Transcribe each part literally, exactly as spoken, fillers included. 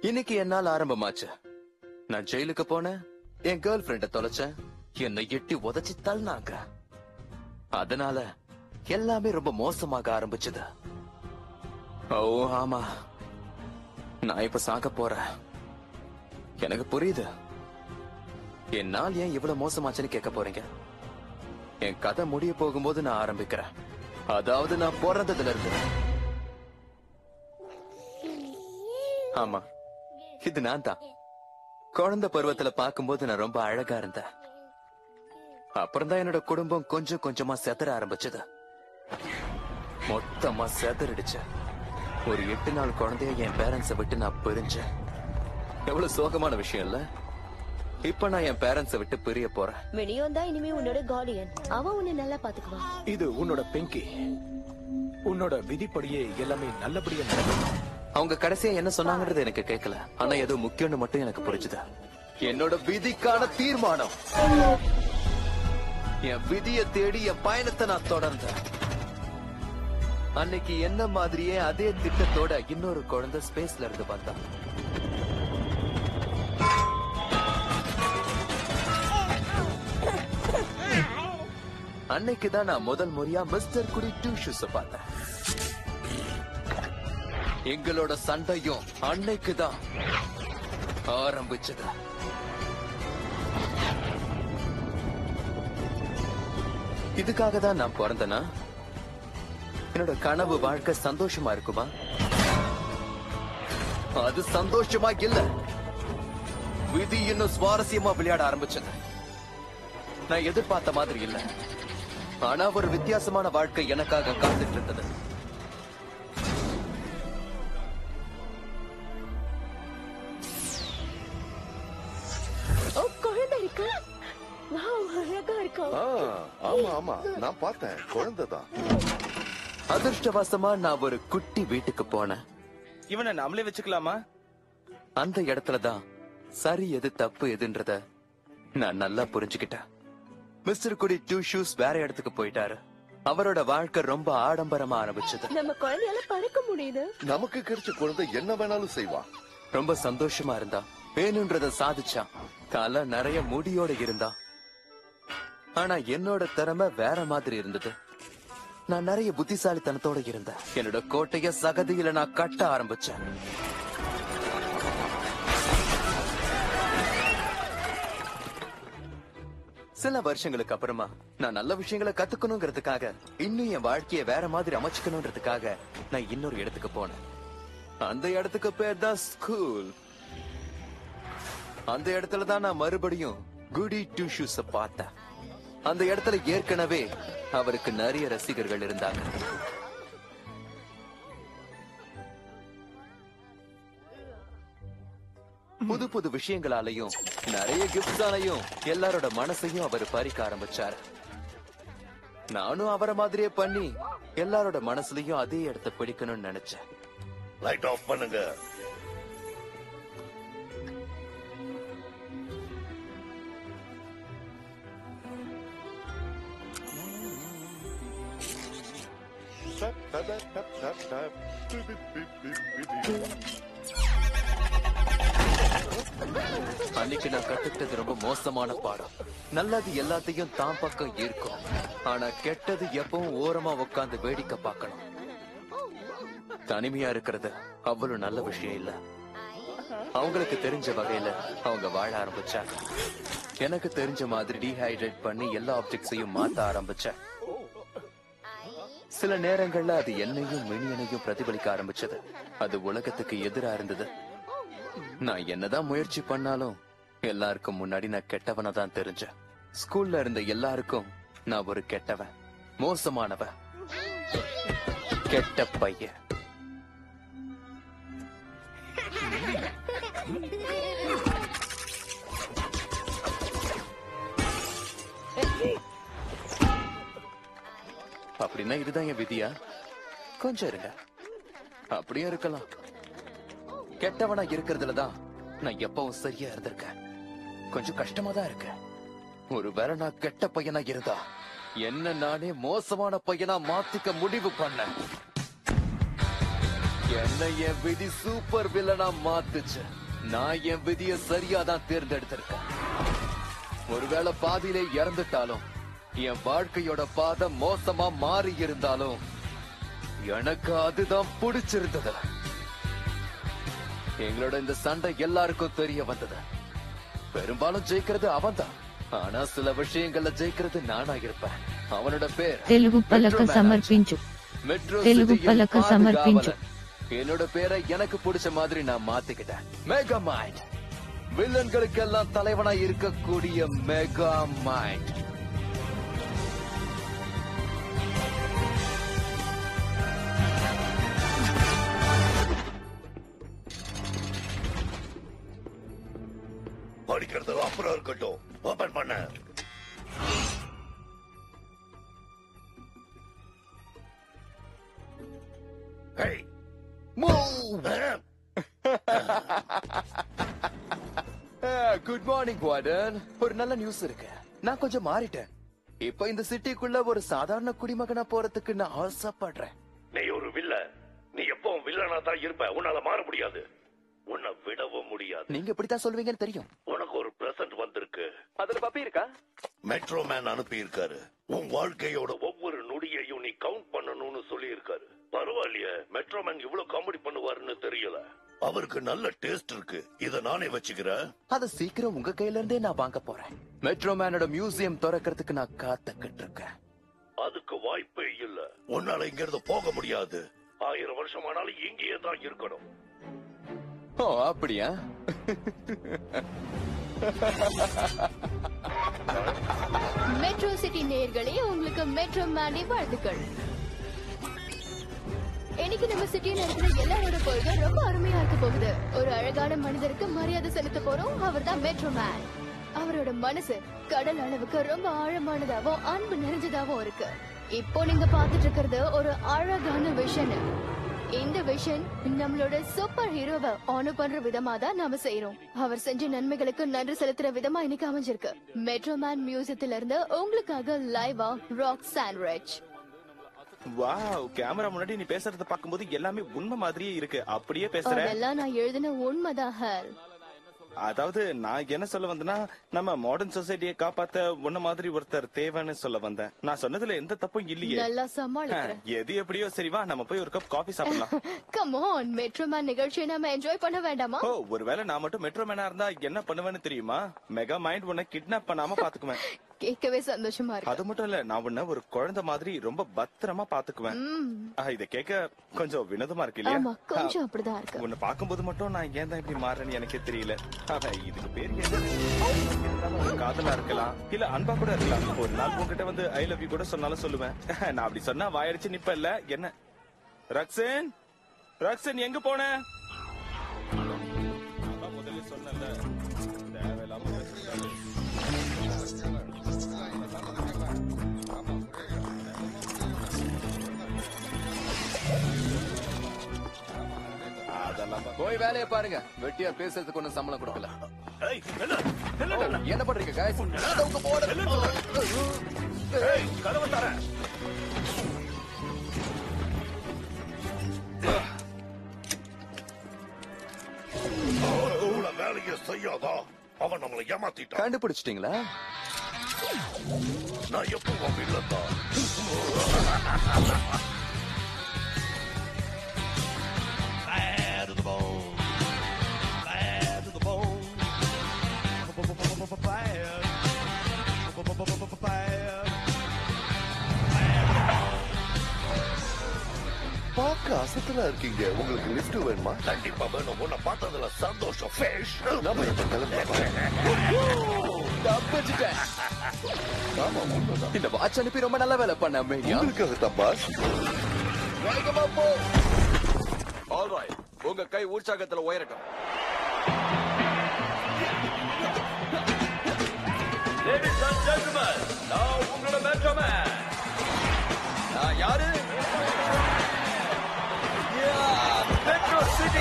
இன்னைக்கு என்னால் ஆரம்பமாச்சு. நான் ஜெயிலுக்கு போனேன், என் கேர்ள் ஃபிரெண்ட தொலைச்சேன், என்னை எட்டி உதச்சி தள்ளினாங்க. அதனால எல்லாமே ரொம்ப மோசமாக ஆரம்பிச்சது. ஓ ஆமா, நான் இப்ப சாக போறேன். எனக்கு புரியுது. என்னால் ஏன் இவ்வளவு மோசமாச்சுன்னு கேட்க போறீங்க. என் கதை முடிய போகும்போது நான் ஆரம்பிக்கிறேன். அதாவது நான் பிறந்ததுல இருந்து. ஆமா, இது நான் தான். குழந்தை பருவத்துல பார்க்கும்போது நான் ரொம்ப அழகா இருந்தேன். அப்புறம் தான் என்னோட குடும்பம் கொஞ்சம் கொஞ்சமா செதற ஆரம்பிச்சது. மொத்தமா செதறிடுச்சு. ஒரு எட்டு நாள் குழந்தைய என் பேரண்ட்ஸை விட்டு நான் பிரிஞ்சேன். எவ்வளவு சோகமான விஷயம் இல்ல? இப்ப நான் என் பேரண்ட்ஸை விட்டு பிரிய போறேன். மினியோன் தான் இனிமே உன்னோட கார்டியன். அவன் உன்னை நல்லா பாத்துக்குவான். இது உன்னோட பிங்கி. உன்னோட விதிப்படியே எல்லாமே நல்லபடியா நடக்கும். அவங்க கடைசியா என்ன சொன்னாங்கன்றது எனக்கு கேட்கல. ஆனா ஏதோ முக்கியம்னு மட்டும் எனக்கு புரிஞ்சுது. என்னோட விதிக்கான தீர்மானம். என் விதியை தேடி என் பயணத்தை நான் தொடர்ந்தேன். அன்னைக்கு என்ன மாதிரியே அதே திட்டத்தோட இன்னொரு குழந்தை ஸ்பேஸ்ல இருந்து வந்தா. அன்னைக்குதான் நான் முதல் முறையா மிஸ்டர் குடி டூ ஷூஸ் பார்த்தேன். எங்களோட சண்டையும் அன்னைக்குதான் ஆரம்பிச்சது. இதுக்காக தான் நான் பிறந்தனா? என்னோட கனவு வாழ்க்கை சந்தோஷமா இருக்குமா? அது சந்தோஷமா இல்ல. விதி இன்னும் சுவாரஸ்யமா விளையாட ஆரம்பிச்சது. நான் எதிர்பார்த்த மாதிரி இல்ல. ஆனா ஒரு வித்தியாசமான வாழ்க்கை எனக்காக காத்துட்டு இருந்தது. குழந்தை இருக்கு. அழகா இருக்கா? ஆமா ஆமா, நான் பார்த்தேன். குழந்தைதான். அதிர்ஷ்டவசமா நான் ஒரு குட்டி வீட்டுக்கு போனேன். இவனை நாமளே வச்சுக்கலாமா? அந்த இடத்துலதான் சரி எது தப்பு எதுன்றத நான் நல்லா புரிஞ்சுக்கிட்டேன். மிஸ்டர் குடி டூ ஷூஸ் வேற இடத்துக்கு போயிட்டாரு. அவரோட வாழ்க்கை ரொம்ப ஆடம்பரமா ஆரம்பிச்சது. நம்ம குழந்தையால பறக்க முடியுது. நமக்கு கிடைச்ச குழந்தை என்ன வேணாலும் செய்வா. ரொம்ப சந்தோஷமா இருந்தா. வேணும்ன்றத சாதிச்சா. தலை நிறைய முடியோட இருந்தா. ஆனா என்னோட திறமை வேற மாதிரி இருந்தது. நான் நிறைய புத்திசாலித்தனத்தோட இருந்தேன். என்னோட கோட்டைய சகதியில நான் கட்ட ஆரம்பிச்சேன். சில வருஷங்களுக்கு அப்புறமா நான் நல்ல விஷயங்களை கத்துக்கணுங்கிறதுக்காக, இன்னும் என் வாழ்க்கைய வேற மாதிரி அமைச்சுக்கணும்ன்றதுக்காக நான் இன்னொரு இடத்துக்கு போனேன். அந்த இடத்துக்கு பேர் தான் ஸ்கூல். அந்த இடத்துலதான் நான் மறுபடியும் குடி டூ ஷூஸ பார்த்தேன். அந்த இடத்துல ஏற்கனவே அவருக்கு நிறைய ரசிகர்கள் இருந்தாங்க. புது புது விஷயங்களாலையும் நிறைய கிஃப்ட்ஸாலையும் எல்லாரோட மனசையும் அவர் பறிக்க ஆரம்பிச்சாரு. நானும் அவரை மாதிரியே பண்ணி எல்லாரோட மனசுலயும் அதே இடத்தை பிடிக்கணும்னு நினைச்சேன். லைட் ஆஃப் பண்ணுங்க. அன்னைக்கு நான் கத்துக்கிட்டது ரொம்ப மோசமான பாடம். நல்லது எல்லாத்தையும் தான் பக்கம் இருக்கும். ஆனா கெட்டது எப்பவும் ஓரமா உட்கார்ந்து வேடிக்கை பார்க்கணும். தனிமையா இருக்கிறது அவ்வளவு நல்ல விஷயம் இல்ல. அவங்களுக்கு தெரிஞ்ச வகையில அவங்க வாழ ஆரம்பிச்சாங்க. எனக்கு தெரிஞ்ச மாதிரி டீஹைட்ரேட் பண்ணி எல்லா ஆப்ஜெக்ட்ஸையும் மாத்த ஆரம்பிச்சேன். சில நேரங்கள்ல அது என்னையும் மினியனையும் பிரதிபலிக்க ஆரம்பிச்சது. அது உலகத்துக்கு எதிரா இருந்தது. நான் என்னதான் முயற்சி பண்ணாலும் எல்லாருக்கும் முன்னாடி நான் கெட்டவனா தான் தெரிஞ்சேன். ஸ்கூல்ல இருந்த எல்லாருக்கும் நான் ஒரு கெட்டவன், மோசமானவன், கெட்ட பையன். அப்படின்னா இதுதான் என் விதியா? கொஞ்சம் இருங்க. அப்படியே இருக்கலாம். கெட்டவனா இருக்கிறதுலதான் நான் எப்பவும் சரியா இருந்திருக்கேன். கொஞ்சம் கஷ்டமா தான் இருக்கு. ஒருவேளை நான் கெட்ட பையனா இருந்தா என்ன நானே மோசமான பையனா மாத்திக்க முடிவு பண்ண. என்ன என் விதி சூப்பர் வில்லனா மாத்துச்சு. நான் என் விதிய சரியா தான் தேர்ந்தெடுத்திருக்கேன். ஒருவேளை பாதியிலே இறந்துட்டாலும், என் வாழ்க்கையோட பாதை மோசமா மாறி இருந்தாலும் எனக்கு அதுதான் பிடிச்சிருந்தது. எங்களோட இந்த சண்டை எல்லாருக்கும் தெரிய வந்தது. பெரும்பாலும் ஜெயிக்கிறது அவன்தான், ஆனா சில விஷயங்கள்ல ஜெயிக்கிறது நானா இருப்பேன். அவனோட பேர் తెలుగు పలక సమర్పించు மெட்ரோ తెలుగు சிட்டியின் పలక సమర్పించు பாதுகாவலன். என்னோட பேரை எனக்கு பிடிச்ச மாதிரி நான் மாத்திக்கிட்டேன். Mega mind. வில்லன்களுக்கெல்லாம் தலைவனா இருக்கக்கூடிய மெகா மைண்ட். படிக்கிறது அப்புறம் இருக்கட்டும். ஓபன் பண்ண. Hey. Good morning warden. ஒரு நல்ல நியூஸ் இருக்கு. நான் கொஞ்சம் மாறிட்டேன். இப்ப இந்த சிட்டிக்குள்ள ஒரு சாதாரண குடிமகனா போறதுக்கு நான் ஆசைப்படுறேன். நீ ஒரு வில்லன். நீ எப்பவும் வில்லனா தான் இருப்ப. உன்னால மாற முடியாது. உன்னை விடவும் முடியாது. நீங்க இப்படித்தான் சொல்வீங்கன்னு தெரியும். உனக்கு ஒரு பிரசன்ட் வந்திருக்கு. அதுல பப்பி இருக்கா? மெட்ரோ மேன் அனுப்பி இருக்காரு. உன் வாழ்க்கையோட ஒவ்வொரு நொடியையும் நீ கவுண்ட் பண்ணணும்னு சொல்லி இருக்காரு. பரவாயில்லையே, மெட்ரோ மேன் இவ்வளவு காமெடி பண்ணுவாருன்னு தெரியல. அவருக்கு நல்ல டேஸ்ட் இருக்கு. இத நானே வச்சுக்கிறேன். அத சீக்கிரம் உங்க கையில இருந்தே நான் வாங்க போறேன். மெட்ரோ மேனோட மியூசியம் திறக்கிறதுக்கு நான் காத்துக்கிட்டு இருக்கேன். அதுக்கு வாய்ப்பே இல்ல. உன்னால இங்க இருந்து போக முடியாது. ஆயிரம் வருஷம் ஆனாலும் இங்கேயே தான் இருக்கணும். ஓ அப்படியா? மெட்ரோ சிட்டி நேயர்களே, உங்களுக்கு மெட்ரோ மேனி வாழ்த்துக்கள். இன்னைக்கு நம்ம சிட்டியில இருக்கிற எல்லாரோட பொழுது ரொம்ப அருமையா இருக்க போகுது. ஒரு அழகான மனிதருக்கு மரியாதை செலுத்த போறோம். அவர் தான் மெட்ரோ மேன். அவரோட மனசு கடல் அளவுக்கு ரொம்ப ஆழமானதாவும் அன்பு நிறைஞ்சதாவும் இருக்கு. இப்போ நீங்க பாத்துட்டு இருக்கிறது ஒரு அழகான விஷன். இந்த விஷன் நம்மளோட சூப்பர் ஹீரோவை ஆனர் பண்ற விதமா தான் நாம செய்யறோம். அவர் செஞ்ச நன்மைகளுக்கு நன்றி செலுத்துற விதமா இன்னைக்கு அமைஞ்சிருக்கு. மெட்ரோ மேன் மியூசியத்துல இருந்து உங்களுக்காக லைவா ராக் சாண்ட்விச். வாவ், கேமரா முன்னாடி நீ பேசுறத பாக்கும்போது எல்லாமே உண்மை மாதிரியே இருக்கு. அப்படியே பேசுற. அதெல்லாம் நான் எழுதின உண்மைதான் ஹால். அதாவது நான் என்ன சொல்ல வந்தேன்னா, நம்ம மாடர்ன் சொசைட்டியை காப்பாத்த உன்ன மாதிரி ஒருத்தர் தேவைன்னு சொல்ல வந்தேன். நான் சொன்னதுல எந்த தப்பும் இல்லையே. நல்லா சமாளிக்கிறேன். எது எப்படியோ சரி, வா நம்ம போய் ஒரு கப் காபி சாப்பிடலாம். கம் ஆன், மெட்ரோ மேன் நிகழ்ச்சியை நாம என்ஜாய் பண்ண வேண்டாமா? ஓ, ஒருவேளை நான் மட்டும் மெட்ரோ மேனா இருந்தா என்ன பண்ணுவேன்னு தெரியுமா? மெகா மைண்ட் உன்னை கிட்னாப் பண்ணாம பாத்துக்குவேன். கேட்கவே சந்தோஷமா இருக்கு. அது மட்டும் இல்ல, நான் உன்ன ஒரு குழந்தை மாதிரி ரொம்ப பத்திரமா பாத்துக்குவேன். ம். ஆஹ், இத கேட்க கொஞ்சம் வினோதமா இருக்கு இல்லையா? ஆமா, கொஞ்சம் அப்படிதான் இருக்கு. உன்னை பாக்கும்போது மட்டும் நான் ஏன் தான் இப்படி மாறேன்னு எனக்கே தெரியல. ஆனா, இதுக்கு பேர் என்ன? ஒரு காதலா இருக்கலாம், இல்ல அன்பா கூட இருக்கலாம். ஒரு நாள் உன்கிட்ட வந்து ஐ லவ் யூ கூட சொன்னாலும் சொல்லுவேன். நான் அப்படி சொன்னா வாயடிச்சு நிப்ப இல்ல என்ன? ரக்ஷன், ரக்ஷன் எங்க போன? அதான் முதல்ல சொன்னல, தேவையில்லாம பேசுறாரு. போய் வேலையை பாருங்க. வெட்டியா பேசுறதுக்கு ஒன்னும் சம்பளம் கொடுக்கல. ஏய், என்ன என்ன என்ன? என்ன பண்றீங்க guys? உங்க போட ஏய், கதவை தர. அவன் வேலையை செய்யாதா? அவன் நம்மளை ஏமாத்திட்டான். கண்டுபிடிச்சிட்டீங்களா? நான் எப்பவும் இல்லதா. Bad to the bone. Bad to the bone. Bad. Bad. பார்க்க அசத்தலா இருக்கீங்க. உங்களுக்கு லிஃப்ட் வேணுமா? கண்டிப்பா வேணும். உன்னை பார்த்ததுல சந்தோஷம். ஃபிஷ். நம்ம இப்ப கிளம்பலாம். தப்பிச்சிட்டேன். ஆமா, உண்மைதான். இந்த வாட்ச் அனுப்பி ரொம்ப நல்ல வேலை பண்ண மேரியா. உங்களுக்காக தான் பாஸ். வேகமா போ. ஆல்ரைட், உங்க கை உற்சாகத்துல உயரட்டும். Ladies and gentlemen, நான் உங்களோட மெட்ரோ மேன். நான் யாரு? Metro city.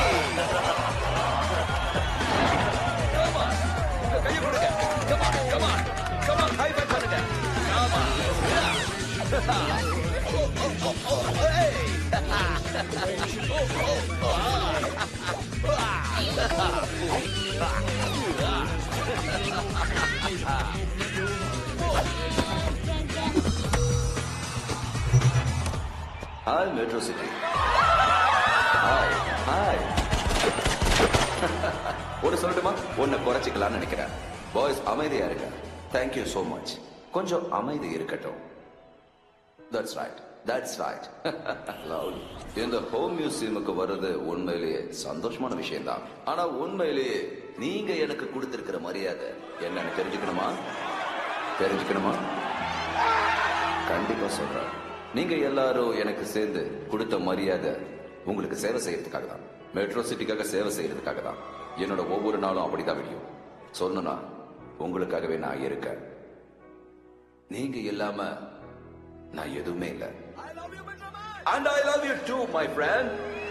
Come on, உங்க கையை கொடுங்க. Come on, come on, come on, high five பண்ணுங்க. Come on. Oh, oh, oh, oh, hey. Oh, oh, oh. Hi metro city. Hi hi. ஒரு சொல்லட்டுமா? ஒன்ன குறைச்சிக்கலாம்னு நினைக்கிறேன். பாய்ஸ் அமைதியா இருங்க. Thank you so much. கொஞ்சம் அமைதி இருக்கட்டும். That's right that's right. இந்த ஹோம் மியூசியமுக்கு வர்றது உண்மையிலேயே சந்தோஷமான விஷயம் தான். ஆனா உண்மையிலேயே நீங்க எனக்கு கொடுத்திருக்கிற மரியாதை என்னன்னு தெரிஞ்சுக்கணுமா? தெரிஞ்சுக்கணுமா? கண்டிப்பா சொல்றேன். நீங்க எல்லாரும் எனக்கு சேர்ந்து கொடுத்த மரியாதை உங்களுக்கு சேவை செய்யறதுக்காக தான். மெட்ரோ சிட்டிக்காக சேவை செய்யறதுக்காக தான். என்னோட ஒவ்வொரு நாளும் அப்படிதான் முடியும். சொல்லணும்னா உங்களுக்காகவே நான் இருக்கேன். நீங்க இல்லாம நான் எதுவுமே இல்லை. And I love you too, my friend.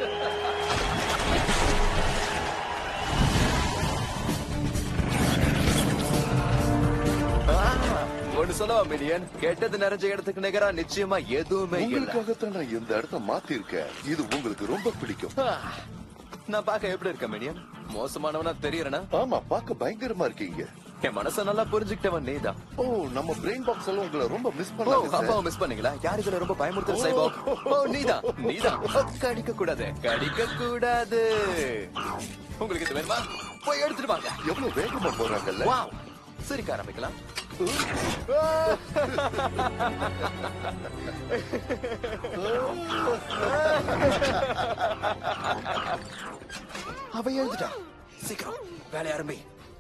ஒன்னு சொல்லவா மில்லியன்? கெட்டது நிறைஞ்ச இடத்துக்கு நிகரா நிச்சயமா எதுவுமே இல்ல. உங்களுக்காகத்தான் நான் இந்த இடத்த மாத்திருக்கேன். இது உங்களுக்கு ரொம்ப பிடிக்கும். நான் பாக்க எப்படி இருக்கேன் மில்லியன்? மோசமானவனா தெரியறனா? ஆமா, பாக்க பயங்கரமா இருக்கீங்க. என் மனச நல்லா புரிஞ்சுக்கிட்டவன் நீதான். ஓ, நம்ம பிரெயின் பாக்ஸ் எல்லாம் உங்களை ரொம்ப மிஸ் ஓ, பண்ணாங்க. அப்பாவை மிஸ் பண்ணீங்களா? யாரு இதுல ரொம்ப பயமுறுத்தல் சைபோ? ஓ, நீதான் நீதான். கடிக்க கூடாது கடிக்க கூடாது. உங்களுக்கு இது வேணுமா? போய் எடுத்துட்டு வாங்க. எவ்வளவு வேகமா போறாங்கல்ல. வாவ், சிரிக்க ஆரம்பிக்கலாம். அவ எழுந்துட்டா. சீக்கிரம் வேலை ஆரம்பி.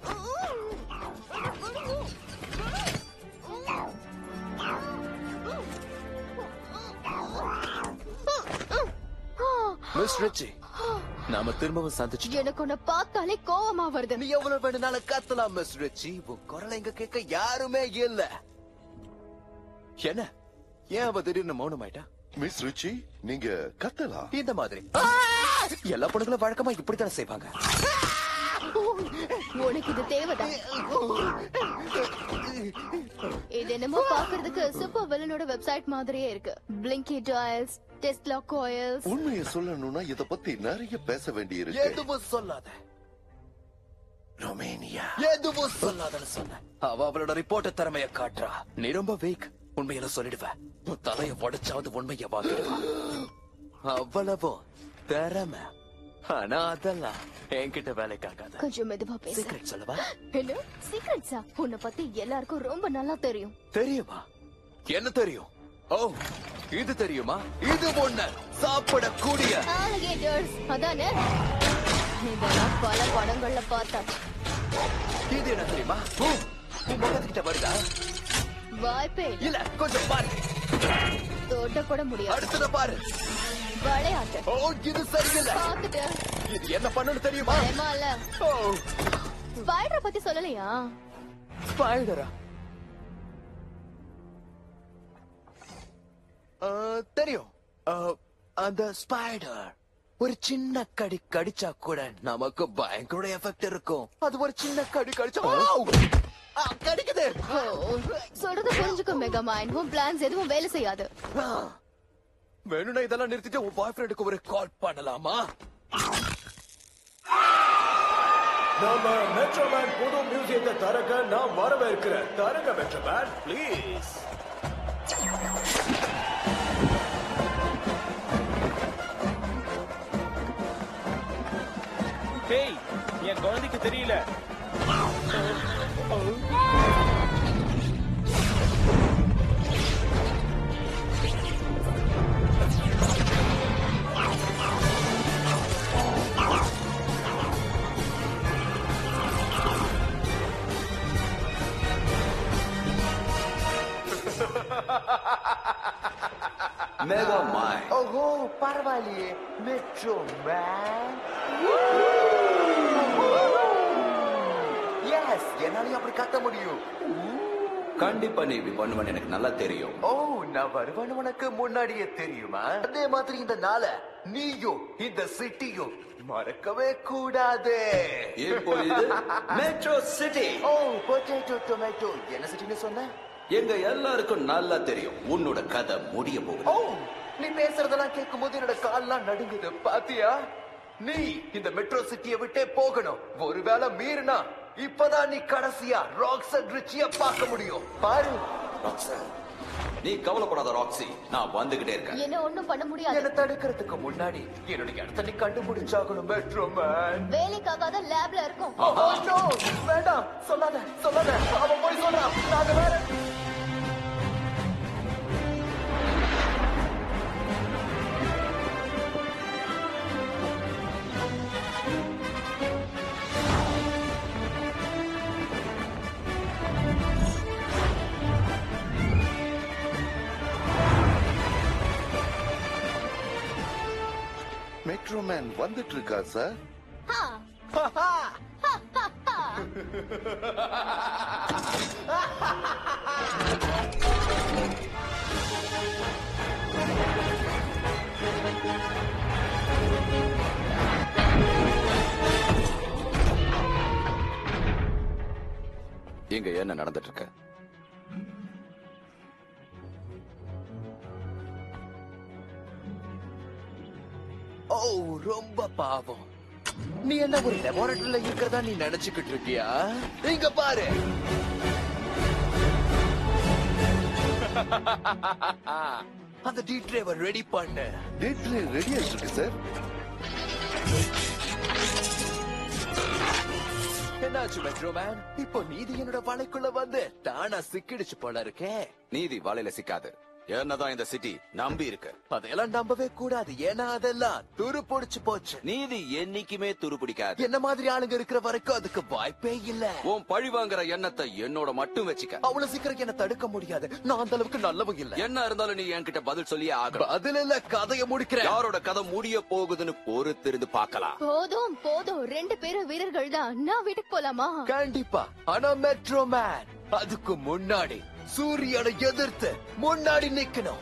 மிஸ் ரிச்சி, நாம திரும்பவும் சந்திச்சு. எனக்கு உன்னை பார்த்தாலே கோவமா வருது. நீ எவ்வளவு வேணும்னாலும் கத்தலாம் மிஸ் ரிச்சி. உன் குரலை இங்க கேட்க யாருமே இல்ல. என்ன ஏன் அவ திடீர்னு மௌனமாயிட்டா? மிஸ் ரிச்சி, நீங்க கத்தலாம். இந்த மாதிரி எல்லா பொண்ணுகளும் வழக்கமா இப்படித்தானே செய்வாங்க. உனக்கு இது தேவைதான். இது என்னமோ பாக்குறதுக்கு சூப்பர் வில்லனோட வெப்சைட் மாதிரியே இருக்கு. Blinky toils, Tesla coils. உண்மையை சொல்லணும்னா இத பத்தி நிறைய பேச வேண்டி இருக்கு. எதுவும் சொல்லாத ரொமேனியா. எதுவும் சொல்லாதன்னு சொன்ன. அவ அவளோட ரிப்போர்ட்ட திறமைய காட்டுறா. நீ ரொம்ப வீக். உண்மையில சொல்லிடுவ. உன் தலைய உடைச்சாவது உண்மைய வாங்கிடுவா. அவ்வளவும் திறமை. ஆனா அதெல்லாம் என்கிட்ட வேலைக்காகாது. கொஞ்சம் மெதுவா பேசு. சீக்ரெட் சொல்லவா? என்ன சீக்ரெட்ஸா? உன்னை பத்தி எல்லாருக்கும் ரொம்ப நல்லா தெரியும். தெரியுமா? என்ன தெரியும்? ஓ, இது தெரியுமா? இது ஒண்ணு சாப்பிடக்கூடிய alligators. அதானே? இதெல்லாம் பல படங்கள்ல பார்த்தாச்சு. இது என்ன தெரியுமா? ஓ, உன் முகத்துக்கிட்ட வருதா? வாய்ப்பே இல்ல, கொஞ்சம் பாரு. தொட்ட கூட முடியாது. அடுத்தத பாரு. விளையாட்டு. ஓ, இது சரியில்லை. பாத்துட்டு இது என்ன பண்ணணும் தெரியுமா? பயமா இல்ல. ஓ, ஸ்பைடரை பத்தி சொல்லலையா? ஸ்பைடரா? தெரியும். அந்த ஸ்பைடர் ஒரு சின்ன கடி கடிச்சா கூட நமக்கு பயங்கர எஃபெக்ட் இருக்கும். அது ஒரு சின்ன கடி கடிச்சா கடிக்குது. சொல்றது புரிஞ்சுக்கோ மெகா மைண்ட். உன் பிளான்ஸ் எதுவும் வேலை செய்யாது. வேணும்னா இதெல்லாம் நிறுத்திட்டு உன் பாய் ஃப்ரெண்டுக்கு ஒரு கால் பண்ணலாமா? நம்ம மெட்ரோமேன் புது மியூசியத்தை தரக்க நான் வரவேற்கிறேன். தரங்க மெட்ரோமேன், ப்ளீஸ். ஹேய், என் குழந்தைக்கு தெரியல. Mega mind. ஓஹோ, பரவாயில்லையே மெட்ரோ மேன். எஸ், என்னாலையும் அப்படி கத்த முடியும். கண்டிப்பா நீ இப்படி பண்ணுவேன்னு எனக்கு நல்லா தெரியும். ஓ, நான் வருவேன்னு உனக்கு முன்னாடியே தெரியுமா? அதே மாதிரி இந்த நாளை நீயும் இந்த சிட்டியும் மறக்கவே கூடாது. இப்போ இது மெட்ரோ சிட்டி. ஓ, பொட்டேட்டோ டொமேட்டோ. என்ன சிட்டின்னு சொன்ன? எங்க எல்லாருக்கும் நல்லா தெரியும் உன்னோட கதை முடிய போகுது. ஓ, நீ பேசுறதெல்லாம் கேட்கும் போது என்னோட கால்லாம் நடுங்குது. பாத்தியா? நீ இந்த மெட்ரோ சிட்டியை விட்டே போகணும். ஒருவேளை மீறினா இப்பதான் நீ கடைசியா ராக்ஸன் ரிச்சிய பார்க்க முடியும். பாரு ராக்ஸன். நீ கவலைப்படாத ராக்ஸி, நான் வந்துகிட்டே இருக்கேன். என்ன ஒண்ணும் பண்ண முடியாது. என்ன தடுக்கிறதுக்கு முன்னாடி என்னுடைய இடத்த நீ கண்டுபிடிச்சாகணும் மெட்ரோமேன். வேலைக்காகாத லேப்ல இருக்கும். வேண்டாம், சொல்லாத சொல்லாத, அவன் போய் சொல்றான். நாங்க வேற மெட்ரோமேன் வந்துட்டு இருக்கா சார்? இங்க என்ன நடந்துட்டு இருக்கு? ஓ, ரொம்ப பாவம். நீ என்ன ஒரு லெபார்டரியில இருக்கிறதா நீ நினைச்சுக்கிட்டு இருக்கியா? இங்க பாரு. அந்த டி டிரைவர் ரெடி பண்ணு. டி டிரைவர் ரெடி ஆயிட்டு சார். என்னாச்சு மெட்ரோமேன்? இப்போ நீதி என்னோட வலைக்குள்ள வந்து தானா சிக்கிடுச்சு போல இருக்கே. நீதி வலையில சிக்காது. என்னதான் இந்த சிட்டி நம்பி இருக்கு. அதையெல்லாம் நம்பவே கூடாது, ஏன்னா அதெல்லாம் துரு பிடிச்சு போச்சு. நீதி என்னைக்குமே துரு பிடிக்காது. என்ன மாதிரி ஆளுங்க இருக்கிற வரைக்கும் அதுக்கு வாய்ப்பே இல்ல. உன் பழி வாங்குற எண்ணத்தை என்னோட மட்டும் வச்சுக்க. அவ்வளவு சீக்கிரம் என்ன தடுக்க முடியாது. நான் அந்த அளவுக்கு நல்லவங்க இல்ல. என்ன இருந்தாலும் நீ என்கிட்ட பதில் சொல்லியே ஆகணும். பதில் இல்ல, கதையை முடிக்கிறேன். யாரோட கதை முடிய போகுதுன்னு பொறுத்திருந்து பார்க்கலாம். போதும் போதும், ரெண்டு பேரும் வீரர்கள் தான். நான் வீட்டுக்கு போலாமா? கண்டிப்பா. ஆனா மெட்ரோமேன் அதுக்கு முன்னாடி சூரியனை எதிர்த்து முன்னாடி நிக்கணும்.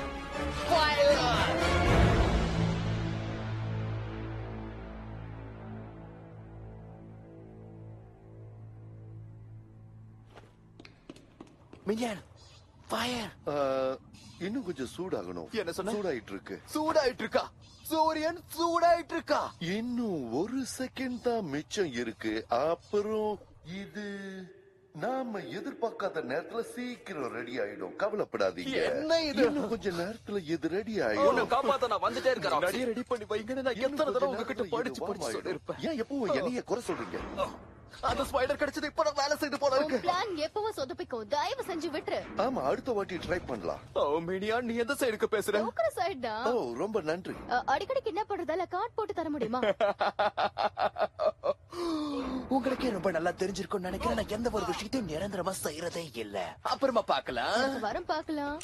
Minion, fire. இன்னும் கொஞ்சம் சூடாகணும். என்ன சொன்ன? சூடாயிட்டு இருக்கு. சூடாயிட்டு இருக்கா? சூரியன் சூடாயிட்டு இருக்கா? இன்னும் ஒரு செகண்ட் தான் மிச்சம் இருக்கு. அப்புறம் இது நாம எதிர்பார்க்காத நேரத்துல சீக்கிரம் ரெடி ஆயிடும். கவலைப்படாதீங்க. என்ன இது? இன்னும் கொஞ்ச நேரத்துல இது ரெடி ஆயிடும். உன்னை காப்பாத்த நான் வந்துட்டே இருக்கேன். நிறைய ரெடி பண்ணி வைங்கன்னு நான் எத்தனை தடவை உங்ககிட்ட படிச்சு படிச்சு சொல்லிருப்பேன். ஏன் எப்பவும் என்னைய குறை சொல்றீங்க? அந்த ஸ்பைடர் கிடைச்சது இப்ப நான் வேலை செய்து போல இருக்கு. பிளான் எப்பவும் சொதப்பிக்கும். தயவு செஞ்சு விட்டுரு. ஆமா, அடுத்த வாட்டி ட்ரை பண்ணலாம். ஓ மினியா, நீ எந்த சைடுக்கு பேசுற? போக்குற சைடு தான். ஓ, ரொம்ப நன்றி. அடிக்கடிக்கு என்ன பண்றதால கார்டு போட்டு தர முடியுமா? உங்களுக்கே ரொம்ப நல்லா தெரிஞ்சிருக்கும் நினைக்கிறேன். நான் எந்த ஒரு விஷயத்தையும் நிரந்தரமா செய்யறதே இல்ல. அப்புறமா பாக்கலாம். வரும் பாக்கலாம்.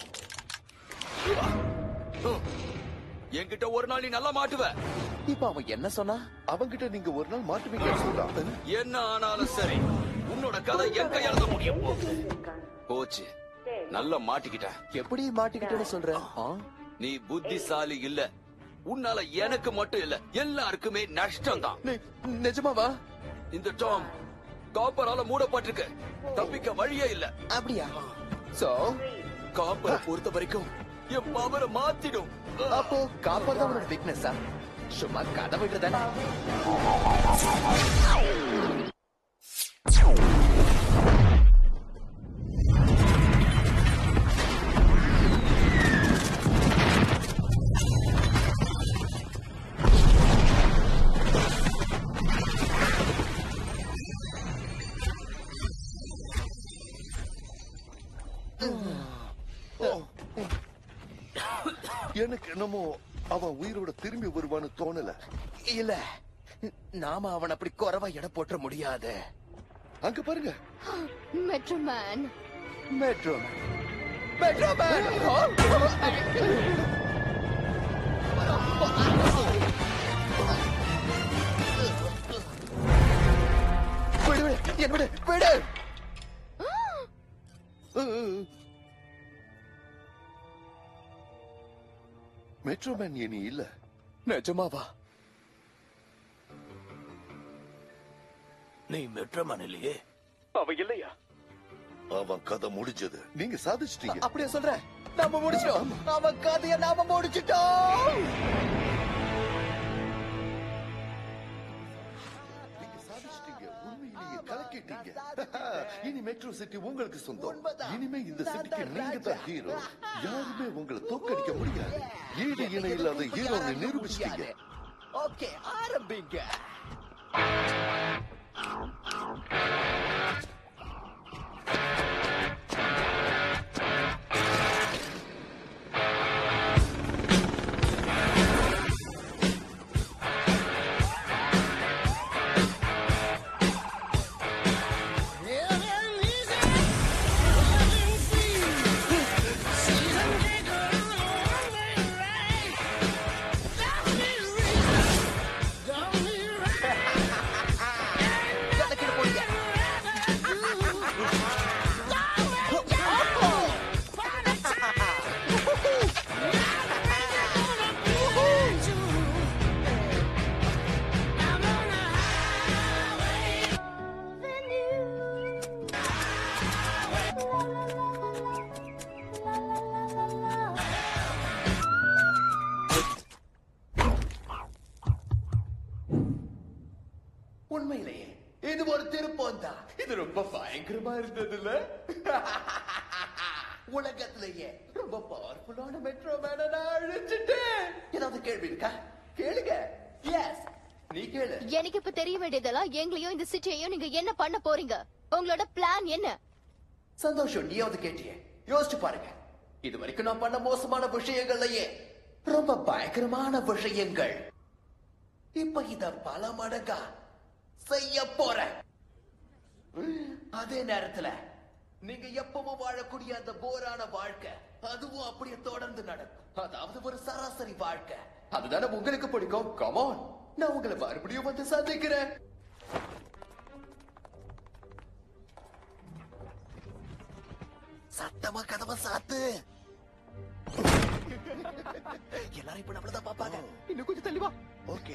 என்கிட்ட ஒரு நாள் நீ நல்லா மாட்டுவ. இப்ப அவன் என்ன சொன்னா? அவங்கிட்ட நீங்க ஒரு நாள் மாட்டுவீங்க சொல்றான். என்ன ஆனாலும் சரி, உன்னோட கதை என் கையால முடியும். போச்சு, நல்லா மாட்டிக்கிட்ட. எப்படி மாட்டிக்கிட்டேன்னு சொல்ற? நீ புத்திசாலி இல்ல. உன்னால எனக்கு மட்டும் இல்ல, எல்லாருக்குமே நஷ்டம் தான். நிஜமாவா? இந்த டாம் காப்பரால மூடப்பட்டிருக்கு. தப்பிக்க வழியே இல்ல. அப்படியா? சோ காப்பரை பொறுத்த வரைக்கும் என் பவரை மாத்திடும். அப்போ காப்பர் தான் உன்னோட வீக்னஸா? சும்மா கதை விட்டுறதானே? எனக்கு என்னமோ அவன் உயிரோட திரும்பி வருவான்னு தோணல. இல்ல, நாம அவன் அப்படி குறைவா எடை போட்ட முடியாது. அங்க பாருங்க. Metro man, metro man, metro man. விடு விடு, என் விடு விடு. மெட்ரோமேன் இனி இல்ல. நிஜமாவா? நீ மெட்ரோமேன் இல்லையே. அவ இல்லையா? அவன் கதை முடிஞ்சது. நீங்க சாதிச்சிட்டீங்க. அப்படியே சொல்ற? நாம முடிச்சிட்டோம். அவன் கதைய நாம முடிச்சிட்டோம். நீங்க சாதிச்சிட்டீங்க. உண்மையிலேயே கலக்கிட்டீங்க. வந்துட்டீங்க. இனி மெட்ரோ சிட்டி உங்களுக்கு சொந்தம். இனிமே இந்த சிட்டிக்கு நீங்க தான் ஹீரோ. யாருமே உங்களை தோக்கடிக்க முடியாது. ஈடு இணை இல்லாத ஹீரோன்னு நிரூபிச்சிட்டீங்க. ஓகே, ஆரம்பிங்க. உண்மையிலேயே இது ஒரு திருப்பம் தான். இது ரொம்ப பயங்கரமா இருந்ததுல. உலகத்திலேயே ரொம்ப பவர்ஃபுல்லான மெட்ரோ மேன நான் அழிச்சிட்டேன். ஏதாவது கேள்வி இருக்கா? கேளுங்க. எஸ், நீ கேளு. எனக்கு இப்ப தெரிய வேண்டியதெல்லாம் எங்களையும் இந்த சிட்டியையும் நீங்க என்ன பண்ண போறீங்க? உங்களோட பிளான் என்ன? சந்தோஷம், நீயாவது கேட்டியே. யோசிச்சு பாருங்க. இது வரைக்கும் நான் பண்ண மோசமான விஷயங்கள்லயே ரொம்ப பயங்கரமான விஷயங்கள். இப்ப இத பல மடங்கா செய்ய போறேன். அதே நேரத்துல நீங்க எப்பவும் வாழக்கூடிய அந்த போரான வாழ்க்கை அதுவும் அப்படியே தொடர்ந்து நடக்கும். அதாவது ஒரு சராசரி வாழ்க்கை. அதுதானே உங்களுக்கு பிடிக்கும். கமான், நான் உங்களை மறுபடியும் வந்து சந்திக்கிறேன். சத்தமா கதவை சாத்து. எல்லாரும் இப்ப நம்மளதான் பாப்பாங்க. இன்னும் கொஞ்சம் தள்ளி வா. ஓகே.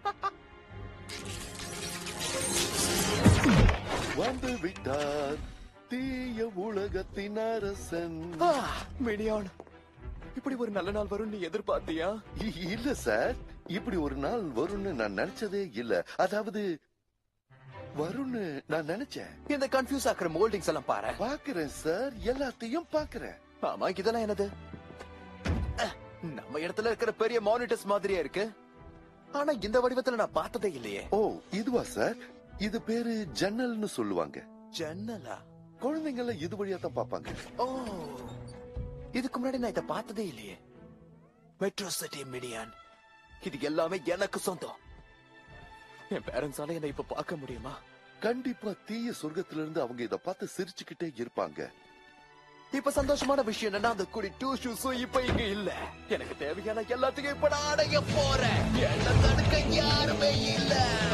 வந்து விட்டார் தீய உலகத்தின் அரசன். மினியான், இப்படி ஒரு நல்ல நாள் வரும் நீ எதிர்பார்த்தியா? இ- இல்ல சார், இப்படி ஒரு நாள் வரும்னு நான் நினைச்சதே இல்ல. அதாவது வரும்னு நான் நினைச்சேன். இந்த கன்ஃபியூஸ் ஆக்குற மோல்டிங்ஸ் எல்லாம் பாரு. பாக்குறேன் சார், எல்லாத்தையும் பாக்குறேன். ஆமா, இதெல்லாம் என்னது? அஹ், நம்ம இடத்துல இருக்கிற பெரிய மானிட்டர்ஸ் மாதிரியே இருக்கு. ஆனா இந்த வடிவத்துல நான் பார்த்ததே இல்லையே. ஓ, இதுவா சார்? இது பேரு ஜன்னல்னு சொல்லுவாங்க. ஜன்னலா? குழந்தைங்கள இது வழியா தான் பாப்பாங்க. ஓ, இதுக்கு முன்னாடி நான் இதை பார்த்ததே இல்லையே. மெட்ரோ சிட்டி மினியான், இது எல்லாமே எனக்கு சொந்தம். என் பேரண்ட்ஸால என்ன இப்ப பார்க்க முடியுமா? கண்டிப்பா தீய சொர்க்கத்துல இருந்து அவங்க இத பார்த்து சிரிச்சுக்கிட்டே இருப்பாங்க. இப்ப சந்தோஷமான விஷயம் என்னன்னா, அந்த குடி டூ ஷூஸும் இப்ப இங்க இல்ல. எனக்கு தேவையான எல்லாத்தையும் இப்ப நான் அடைய போறேன். என்ன தடுக்க யாருமே இல்ல.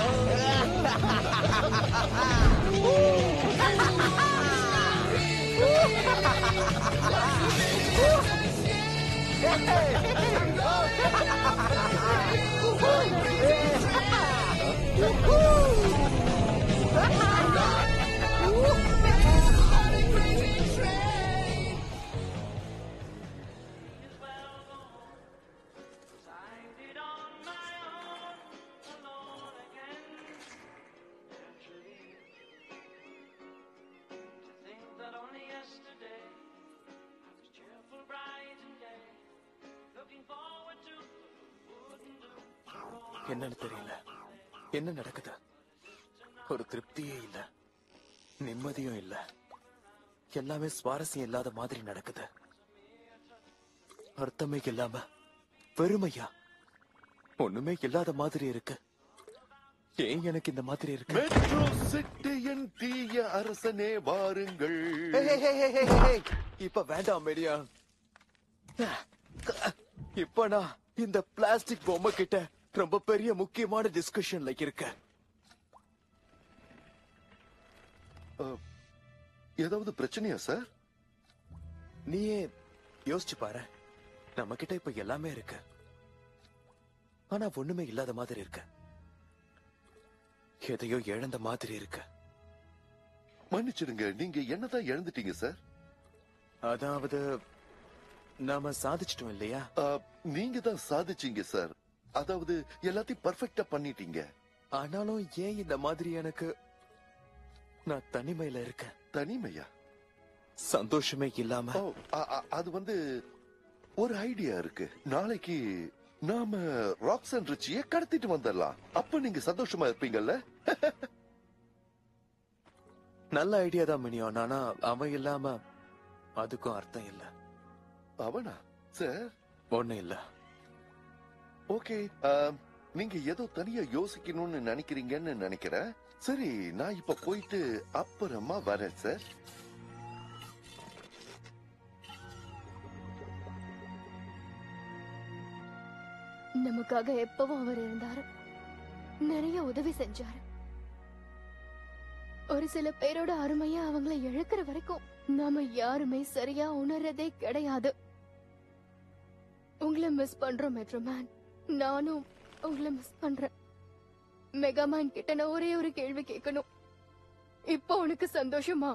என்னன்னு தெரியல. என்ன நடக்குது? ஒரு திருப்தியே இல்ல, நிம்மதியும் இல்ல. எல்லாமே சுவாரஸ்யம் இல்லாத மாதிரி நடக்குது. அர்த்தமே இல்லாம வெறுமையா ஒண்ணுமே இல்லாத மாதிரி இருக்கு. ஏன் எனக்கு இந்த மாதிரி இருக்கு? மெட்ரோ சிட்டியின் தீய அரசனே வாருங்கள். ஹே, ஹே, ஹே, ஹே, ஹே, ஹே. இப்ப வேண்டாம் மீடியா. இப்ப நான் இந்த பிளாஸ்டிக் பொம்மை கிட்ட ரொம்ப பெரிய முக்கியமான டிஸ்கஷன்ல இருக்க. அஹ், ஏதாவது பிரச்சனையா சார்? நீயே யோசிச்சு பாரு. நம்ம கிட்ட இப்ப எல்லாமே இருக்கு, ஆனா ஒண்ணுமே இல்லாத மாதிரி இருக்கு. எதையோ இழந்த மாதிரி இருக்கு. மன்னிச்சிடுங்க, நீங்க என்னதான் இழந்துட்டீங்க சார்? அதாவது நாம சாதிச்சிட்டோம் இல்லையா? அஹ், நீங்க தான் சாதிச்சீங்க சார். அதாவது எல்லாத்தையும் பர்ஃபெக்ட்டா பண்ணிட்டீங்க. ஆனாலும் ஏன் இந்த மாதிரி எனக்கு நான் தனிமையில இருக்கேன். தனிமையா? சந்தோஷமே இல்லாம. ஓ, அ- அ- அது வந்து ஒரு ஐடியா இருக்கு. நாளைக்கு நாம ராக்ஸன் ரிச்சியை கடத்திட்டு வந்துடலாம். அப்ப நீங்க சந்தோஷமா இருப்பீங்கல்ல? நல்ல ஐடியா தான் மினியான். ஆனா அவன் இல்லாம அதுக்கும் அர்த்தம் இல்ல. அவனா? சார் ஒண்ணு இல்ல. ஓகே, நீங்க ஏதோ தனியா யோசிக்கணும்னு நினைக்கிறீங்கன்னு நினைக்கிறேன். சரி, நான் இப்ப போயிட்டு அப்புறமா வரேன் சார். நமக்காக எப்பவும் அவர் இருந்தாரு. நிறைய உதவி செஞ்சாரு. ஒரு சில பேரோட அருமையா அவங்கள இழக்கிற வரைக்கும் நாம யாருமே சரியா உணர்றதே கிடையாது. உங்களை மிஸ் பண்றோம் மெட்ரோமேன். நானும் உங்களை மிஸ் பண்றேன். மெகாமேன் கிட்ட நான் ஒரே ஒரு கேள்வி கேட்கணும். இப்போ உனக்கு சந்தோஷமா?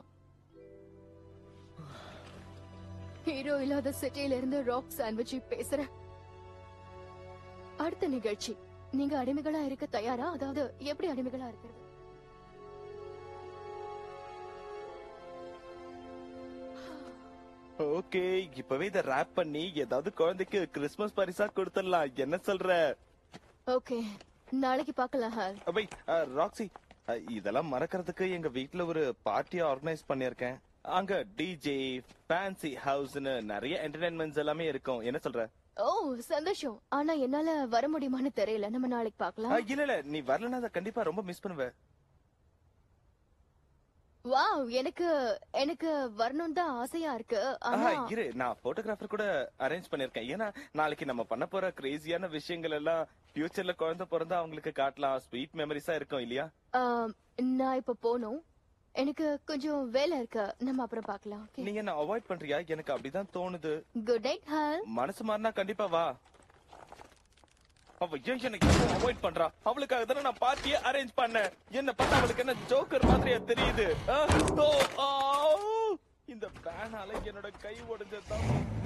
ஹீரோ இல்லாத சிட்டியில இருந்து ராக் சாண்ட்விச் பேசுறேன். அடுத்த நிகழ்ச்சி, நீங்க அடிமைகளா இருக்க தயாரா? அதாவது எப்படி அடிமைகளா இருக்கிறது? ஓகே, இப்பவே இத ரேப் பண்ணி ஏதாவது குழந்தைக்கு கிறிஸ்மஸ் பரிசா கொடுத்துடலாம். என்ன சொல்ற? ஓகே, நாளைக்கு பார்க்கலாம். ஹால் அபை, ராக்ஸி, அஹ், இதெல்லாம் மறக்கிறதுக்கு எங்க வீட்ல ஒரு பார்ட்டியா ஆர்கனைஸ் பண்ணிருக்கேன். அங்க டிஜே, ஃபேன்சி ஹவுஸ்னு நிறைய என்டர்டைன்மெண்ட்ஸ் எல்லாமே இருக்கும். என்ன சொல்ற? ஓ, சந்தோஷம். ஆனா என்னால வர முடியுமான்னு தெரியல. நம்ம நாளைக்கு பார்க்கலாம். அஹ், இல்ல இல்ல, நீ வரலன்னா அதை கண்டிப்பா ரொம்ப மிஸ் பண்ணுவ. வாவ், எனக்கு எனக்கு வரணும் தான் ஆசையா இருக்கு. ஆனா ஆஹா, இரு, நான் போட்டோகிராஃபர் கூட அரேஞ்ச் பண்ணிருக்கேன். ஏன்னா நாளைக்கு நம்ம பண்ண போற கிரேசியான விஷயங்கள் எல்லாம் ஃபியூச்சர்ல குழந்தை பிறந்தா அவங்களுக்கு காட்டலாம். ஸ்வீட் மெமரிஸா இருக்கும் இல்லையா? ஆம், நான் இப்ப போகணும். எனக்கு கொஞ்சம் வேலை இருக்கு. நம்ம அப்புறம் பார்க்கலாம். okay? நீங்க என்ன அவாய்ட் பண்றியா? எனக்கு அப்படிதான் தோணுது. Good night Hal. மனசு மாறினா கண்டிப்பா வா. அவ ஏன் எனக்கு அவாய்ட் பண்றா? அவளுக்காக தானே நான் பார்ட்டியே அரேஞ்ச் பண்ணேன். என்ன பார்த்தா அவளுக்கு என்ன ஜோக்கர் மாதிரியா தெரியுது? ஆ, ஓ, ஆ, இந்த பேனால என்னோட கை உடைஞ்சதான்.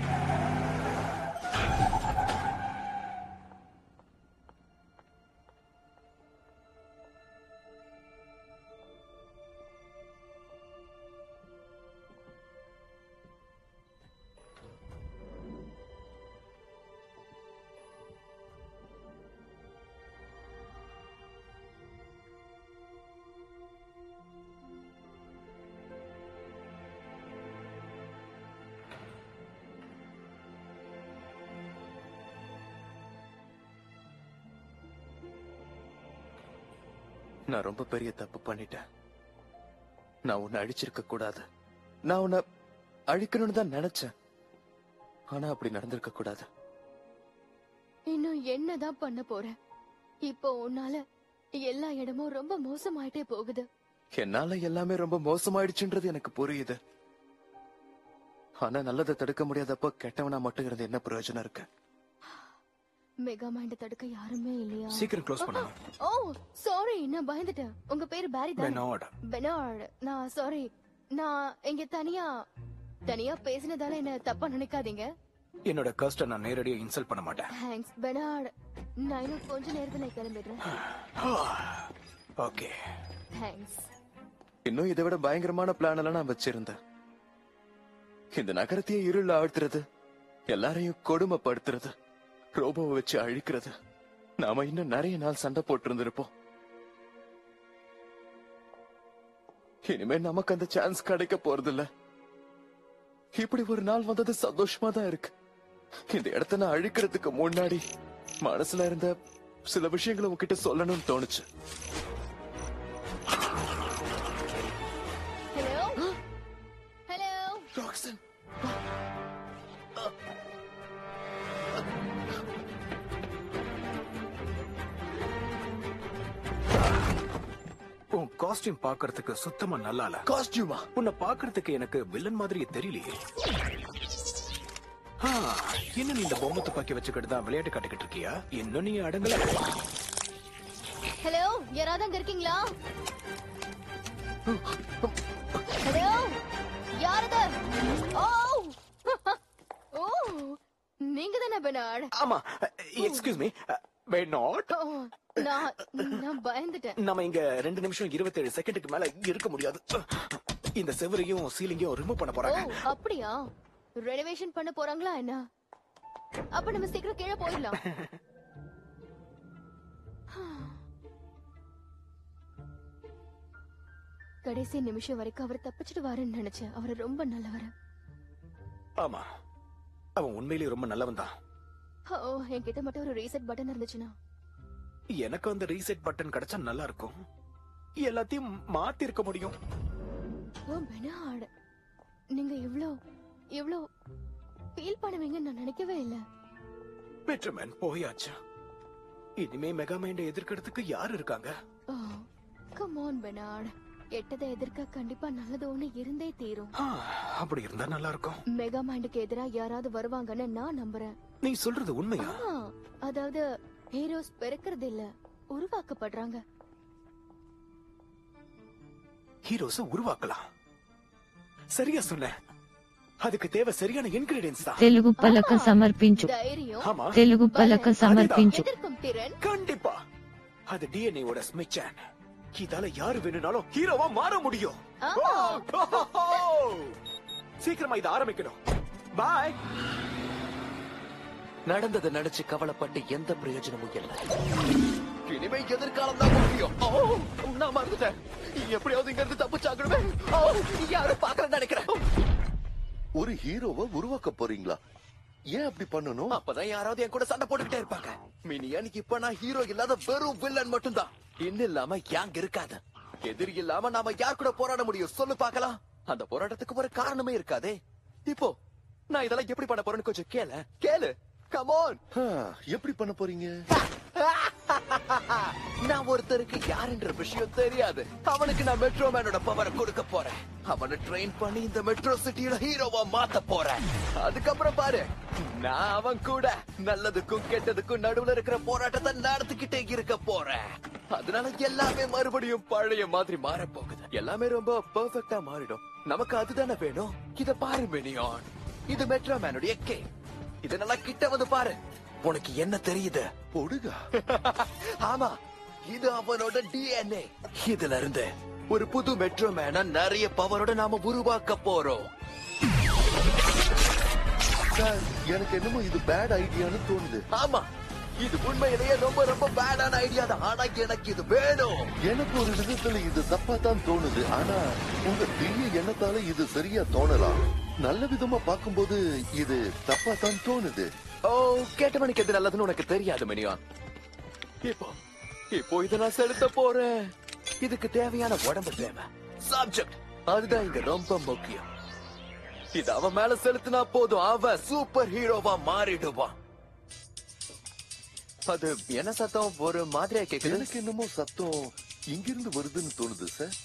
நான் ரொம்ப பெரிய தப்பு பண்ணிட்டேன். நான் உன்னை அழிச்சிருக்க கூடாது. நான் உன்னை அழிக்கணும்னு தான் நினைச்சேன். ஆனா அப்படி நடந்திருக்க கூடாது. இன்னும் என்னதான் பண்ண போற? இப்போ உன்னால எல்லா இடமும் ரொம்ப மோசமாயிட்டே போகுது. என்னால எல்லாமே ரொம்ப மோசமாயிடுச்சுன்றது எனக்கு புரியுது. ஆனா நல்லதை தடுக்க முடியாதப்ப கெட்டவனா மட்டும் இருந்து என்ன பிரயோஜனம் இருக்கு? மெகா மைண்ட் தடுக்க யாருமே இல்லையா? சீக்கிரம் க்ளோஸ் பண்ணுங்க. ஓ, சாரி, நான் பயந்துட்டேன். உங்க பேரு பாரி தானே? பெனார்ட். பெனார்ட். நான் சாரி. நான் இங்க தனியா தனியா பேசினதால என்ன தப்பா நினைக்காதீங்க. என்னோட கஷ்டம் நான் நேரடியா இன்சல்ட் பண்ண மாட்டேன். Thanks Bernard. நான் இன்னும் கொஞ்ச நேரத்துல கிளம்பிடுறேன். Okay, thanks. இன்னும் இதை விட பயங்கரமான பிளான் எல்லாம் நான் வச்சிருந்தேன். இந்த நகரத்தையே இருள ஆழ்த்துறது, எல்லாரையும் கொடுமைப்படுத்துறது, ரோபோவை வச்சு அழிக்கிறது. நாம இன்னும் நிறைய நாள் சண்டை போட்டு இருந்திருப்போம். இனிமே நமக்கு அந்த சான்ஸ் கிடைக்க போறது இல்ல. இப்படி ஒரு நாள் வந்தது சந்தோஷமா தான் இருக்கு. இந்த இடத்த நான் அழிக்கிறதுக்கு முன்னாடி மனசுல இருந்த சில விஷயங்களை உங்ககிட்ட சொல்லணும்னு தோணுச்சு. ஹலோ ஹலோ ராக்சன், உன் காஸ்டியூம் பாக்குறதுக்கு சுத்தமா நல்லா இல்ல. காஸ்டியூமா? உன்னை பாக்குறதுக்கு எனக்கு வில்லன் மாதிரியே தெரியலையே. ஆ, இன்னும் நீ இந்த பொம்மை துப்பாக்கி வச்சுக்கிட்டு தான் விளையாட்டு காட்டிக்கிட்டு இருக்கியா? இன்னும் நீ அடங்கல. ஹலோ, யாராவது அங்க இருக்கீங்களா? ஹலோ, யாரது? ஓ ஓ, நீங்க தானே பெனார்ட்? ஆமா, எக்ஸ்கியூஸ் மீ, not. நான் நான் பயந்துட்டேன். நம்ம இங்க ரெண்டு நிமிஷம் இருபத்தேழு செகண்டுக்கு மேல இருக்க முடியாது. இந்த செவரையும் சீலிங்கையும் ரிமூவ் பண்ண ஓ போறாங்க. அப்படியா? ரெனோவேஷன் பண்ண போறாங்களா என்ன? அப்ப நம்ம சீக்கிரம் கீழே போயிடலாம். கடைசி நிமிஷம் வரைக்கும் அவர் தப்பிச்சிடுவாருன்னு நினைச்சேன். அவர் ரொம்ப நல்லவர். ஆமா, அவன் உண்மையிலேயே ரொம்ப நல்லவன் தான். ஓ என்கிட்ட மட்டும் ஒரு ரீசெட் பட்டன் இருந்துச்சுன்னா. எனக்கு அந்த ரீசெட் பட்டன் கிடைச்சா நல்லா இருக்கும். எல்லாத்தையும் மாத்தி இருக்க முடியும். ஓ பெனார்ட், நீங்க இவ்ளோ இவ்ளோ ஃபீல் பண்ணுவீங்கன்னு நான் நினைக்கவே இல்ல. மெட்ரோமேன் போயாச்சு. இனிமே மெகாமைண்டை எதிர்க்கிறதுக்கு யார் இருக்காங்க? ஓ கம் ஆன் பெனார்ட், கெட்டதை எதிர்க்க கண்டிப்பா நல்லது ஒண்ணு இருந்தே தீரும். அப்படி இருந்தா நல்லா இருக்கும். மெகா மைண்டுக்கு எதிரா யாராவது வருவாங்கன்னு நான் நம்புறேன். நீ சொல்றது உண்மையா? அதாவது ஹீரோஸ் பிறக்கிறது இல்ல, உருவாக்கப்படுறாங்க. ஹீரோஸ் உருவாக்கலாம். சரியா சொன்ன. அதுக்கு தேவை சரியான இன்கிரிடியன்ஸ் தான். తెలుగు పలక సమర్పించు. தைரியம், తెలుగు పలక సమర్పించు. எதிர்க்கும் திறன். கண்டிப்பா அது டிஎன்ஏ ஓட ஸ்மிச்சான். இதால யாரு வேணும்னாலும் ஹீரோவா மாற முடியும். சீக்கிரமா இதை ஆரம்பிக்கணும். பாய். நடந்ததை நினைச்சு கவலைப்பட்டு எந்த பிரயோஜனமும் இல்லை. இனிமே எதிர்காலம் தான் முக்கியம். நான் மறந்துட்டேன். எப்படியாவது இங்க இருந்து தப்பிச்சாகணுமே. யாரும் பாக்குறேன்னு நினைக்கிறேன். ஒரு ஹீரோவை உருவாக்க போறீங்களா? ஏன் அப்படி பண்ணணும்? அப்பதான் யாராவது என் கூட சண்டை போட்டுக்கிட்டே இருப்பாங்க. மினியானுக்கு இப்ப நான் ஹீரோ இல்லாத வெறும் வில்லன் மட்டும்தான். இன்னும் இல்லாம யாங்க இருக்காது. எதிரி இல்லாம நாம யார் கூட போராட முடியும் சொல்லு பாக்கலாம். அந்த போராட்டத்துக்கு ஒரு காரணமே இருக்காதே. இப்போ நான் இதெல்லாம் எப்படி பண்ண போறேன்னு கொஞ்சம் கேளு கேளு. Come on. எப்படி பண்ண போறீங்க? நான் ஒருத்தருக்கு யாருன்ற விஷயம் தெரியாது. அவனுக்கு நான் மெட்ரோ மேனோட பவரை கொடுக்க போறேன். அவனை ட்ரெயின் பண்ணி இந்த மெட்ரோ சிட்டியோட ஹீரோவா மாத்த போறேன். அதுக்கப்புறம் பாரு, நான் அவன் கூட நல்லதுக்கும் கெட்டதுக்கும் நடுவுல இருக்கிற போராட்டத்தை நடத்திக்கிட்டே இருக்க போறேன். அதனால எல்லாமே மறுபடியும் பழைய மாதிரி மாற போகுது. எல்லாமே ரொம்ப பெர்ஃபெக்ட்டா மாறிடும். நமக்கு அதுதானே வேணும். இத பாரு மினியான், இது மெட்ரோ மேனுடைய கே. இத நல்லா கிட்ட வந்து பாரு. உனக்கு என்ன தெரியுது? பொடுகா. ஆமா, இது அவனோட டிஎன்ஏ. இதுல இருந்து ஒரு புது மெட்ரோ மேன நிறைய பவரோட நாம உருவாக்க போறோம். சார், எனக்கு என்னமோ இது பேட் ஐடியான்னு தோணுது. ஆமா, இது உண்மையிலேயே ரொம்ப ரொம்ப பேடான ஐடியா தான். ஆனா எனக்கு இது வேணும். எனக்கு ஒரு விதத்துல இது தப்பா தான் தோணுது. ஆனா உங்க தீய எண்ணத்தால இது சரியா தோணலாம். நல்ல விதமா பார்க்கும்போது இது தப்பா தான் தோணுது. ஓ, கேட்டவனுக்கு எது நல்லதுன்னு உனக்கு தெரியாது மினியான். இப்போ இப்போ இத நான் செலுத்த போறேன். இதுக்கு தேவையான உடம்பு தேவை. சப்ஜெக்ட் அதுதான் இங்க ரொம்ப முக்கியம். இது அவன் மேல செலுத்தினா போதும், அவன் சூப்பர் ஹீரோவா மாறிடுவான். அது என்ன சத்தம் ஒரு மாதிரியா கேக்குது? எனக்கு என்னமோ சத்தம் இங்கிருந்து வருதுன்னு தோணுது சார்.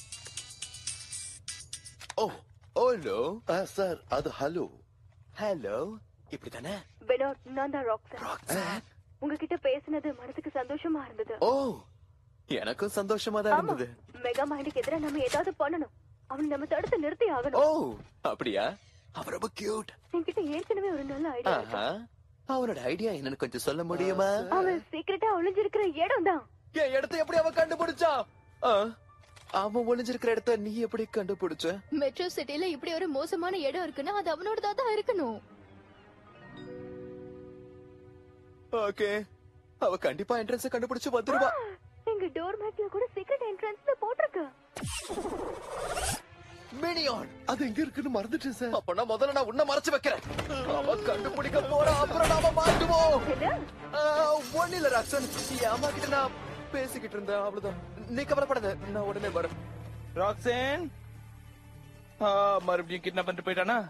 ஓ ஹலோ சார், அது ஹலோ ஹலோ இப்படிதானே? பெனார்ட், நான் தான் ராக்ஸன். உங்ககிட்ட பேசினது மனசுக்கு சந்தோஷமா இருந்தது. ஓ, எனக்கும் சந்தோஷமா தான் இருந்தது. மெகா மைண்டுக்கு எதிராக நம்ம ஏதாவது பண்ணணும். அவனை நம்ம தடுத்து நிறுத்தி ஆகணும். ஓ அப்படியா? அவர் ரொம்ப கியூட். என்கிட்ட ஏற்கனவே ஒரு நல்ல ஐடியா இருக்கு. அவனோட ஐடியா என்னன்னு கொஞ்சம் சொல்ல முடியுமா? அவன் சீக்கிரட்டா ஒளிஞ்சிருக்கிற இடம் தான். என் இடத்தை எப்படி அவன் கண்டுபிடிச்சா? அவன் ஒளிஞ்சிருக்கிற இடத்த நீ எப்படி கண்டுபிடிச்ச? மெட்ரோ சிட்டில இப்படி ஒரு மோசமான இடம் இருக்குன்னா அது அவனோட தான் இருக்கணும். ஓகே, அவ கண்டிப்பா என்ட்ரன்ஸ் கண்டுபிடிச்சு வந்துருவா. எங்க டோர் மேட்ல கூட சீக்ரெட் என்ட்ரன்ஸ் போட்டுருக்கு. மினியான், அது எங்க இருக்குன்னு மறந்துட்டேன் சார். அப்ப நான் முதல்ல நான் உன்னை மறைச்சு வைக்கிறேன். அவ கண்டுபிடிக்க போறா, அப்புறம் நாம மாட்டுவோம். ஒண்ணு இல்ல ராக்சன், என் அம்மா கிட்ட நான் பேசிக்கிட்டு இருந்தேன், அவ்வளவுதான். நீ கவலைப்படாத, நான் உடனே வரேன். ராக்சன் மறுபடியும் கிட்னாப் பண்ணிட்டு போயிட்டானா?